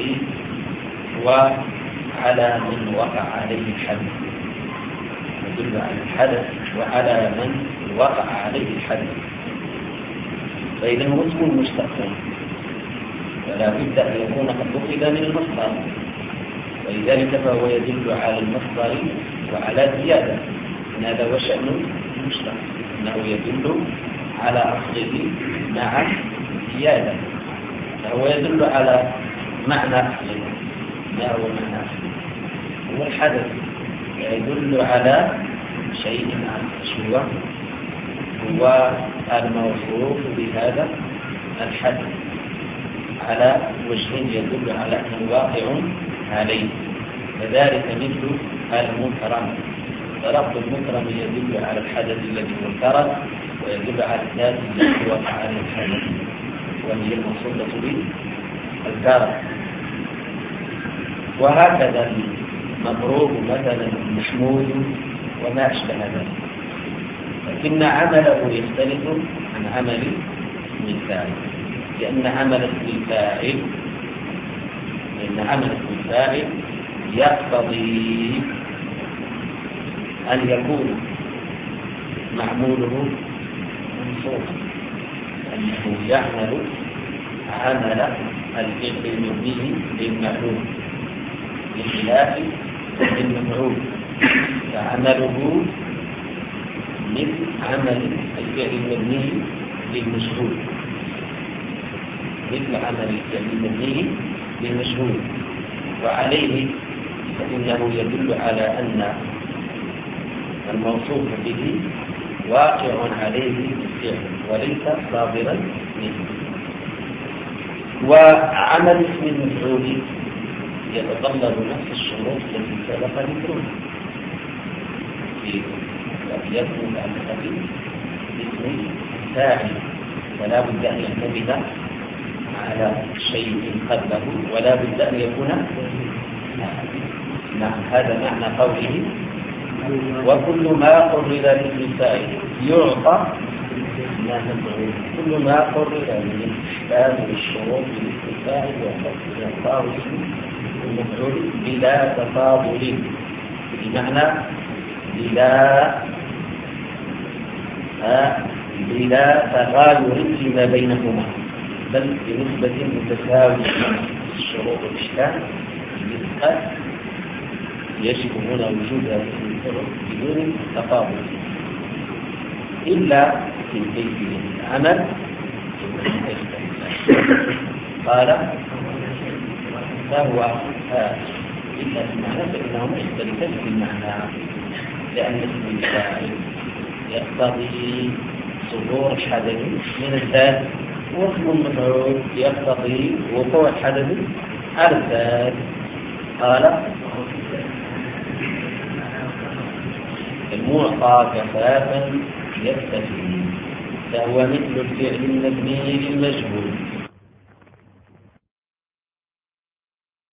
وعلى من وقع عليه الحدث. تدل على الحدث وعلى من وقع عليه الحدث. فإذا هو اسم مشتق فلا بد أن يكون قد أخذ من المصدر، ولذلك فهو يدل على المصدر وعلى زيادة. هذا هو شأن المشتق، أنه يدل على أصله مع زيادة. فهو يدل على معنى أصله. ما هو معنى أصله؟ هو الحدث. يدل على شيء آخر هو الموصوف بهذا الحدث على وجه يدل على أنه واقع عليه. كذلك مثل المكرم. فلفظ المكرم يدل على الحدث الذي انكر ويدل على الذات التي وقع عليه الحدث وهي الموصوفة بالكرم. وهكذا المضروب مثلا المحمود وما أشبه ذلك. لكن عمله يختلف عن عمل اسم الفاعل، لأن عمل اسم الفاعل لأن عمل اسم الفاعل يقتضي أن يكون معموله منصوبا، أنه يعمل عمل الفعل المبني للمعلوم بخلاف المفعول، فعمله مثل عمل الفعل المبني للمشهور مثل عمل الفعل المبني للمشهور. وعليه فإنه يدل على أن الموصوف به واقع عليه الفعل وليس صادرا منه. وعمل اسم المفعول يتطلب نفس الشروط التي سبق ذكرها في يكون الخبير باسم فاعل، فلا بد أن يعتمد على شيء قبله ولا بد أن يكون نعم. هذا معنى قوله وكل ما قرر لاسم فاعل يعطى ما نفعل. كل ما قرر من إحكام الشروط لاسم فاعل يعطاه اسم المفعول بلا تفاضل، بمعنى بلا بلا تغاير فيما بينهما، بل بنسبة متساوية. الشروط والإشكال بالإسقاط يجب هنا وجود هذه الشروط بدون تفاضل إلا في كيفية العمل. قال فهو إلا في المعنى فإنهما يختلفان في المعنى، لأن اسم الفاعل يقتضي صدور حدث من الذات، واسم المفعول يقتضي وقوع حدث على الذات. قال المعطى كفافا يكتفي، فهو مثل الفعل المبني للمجهول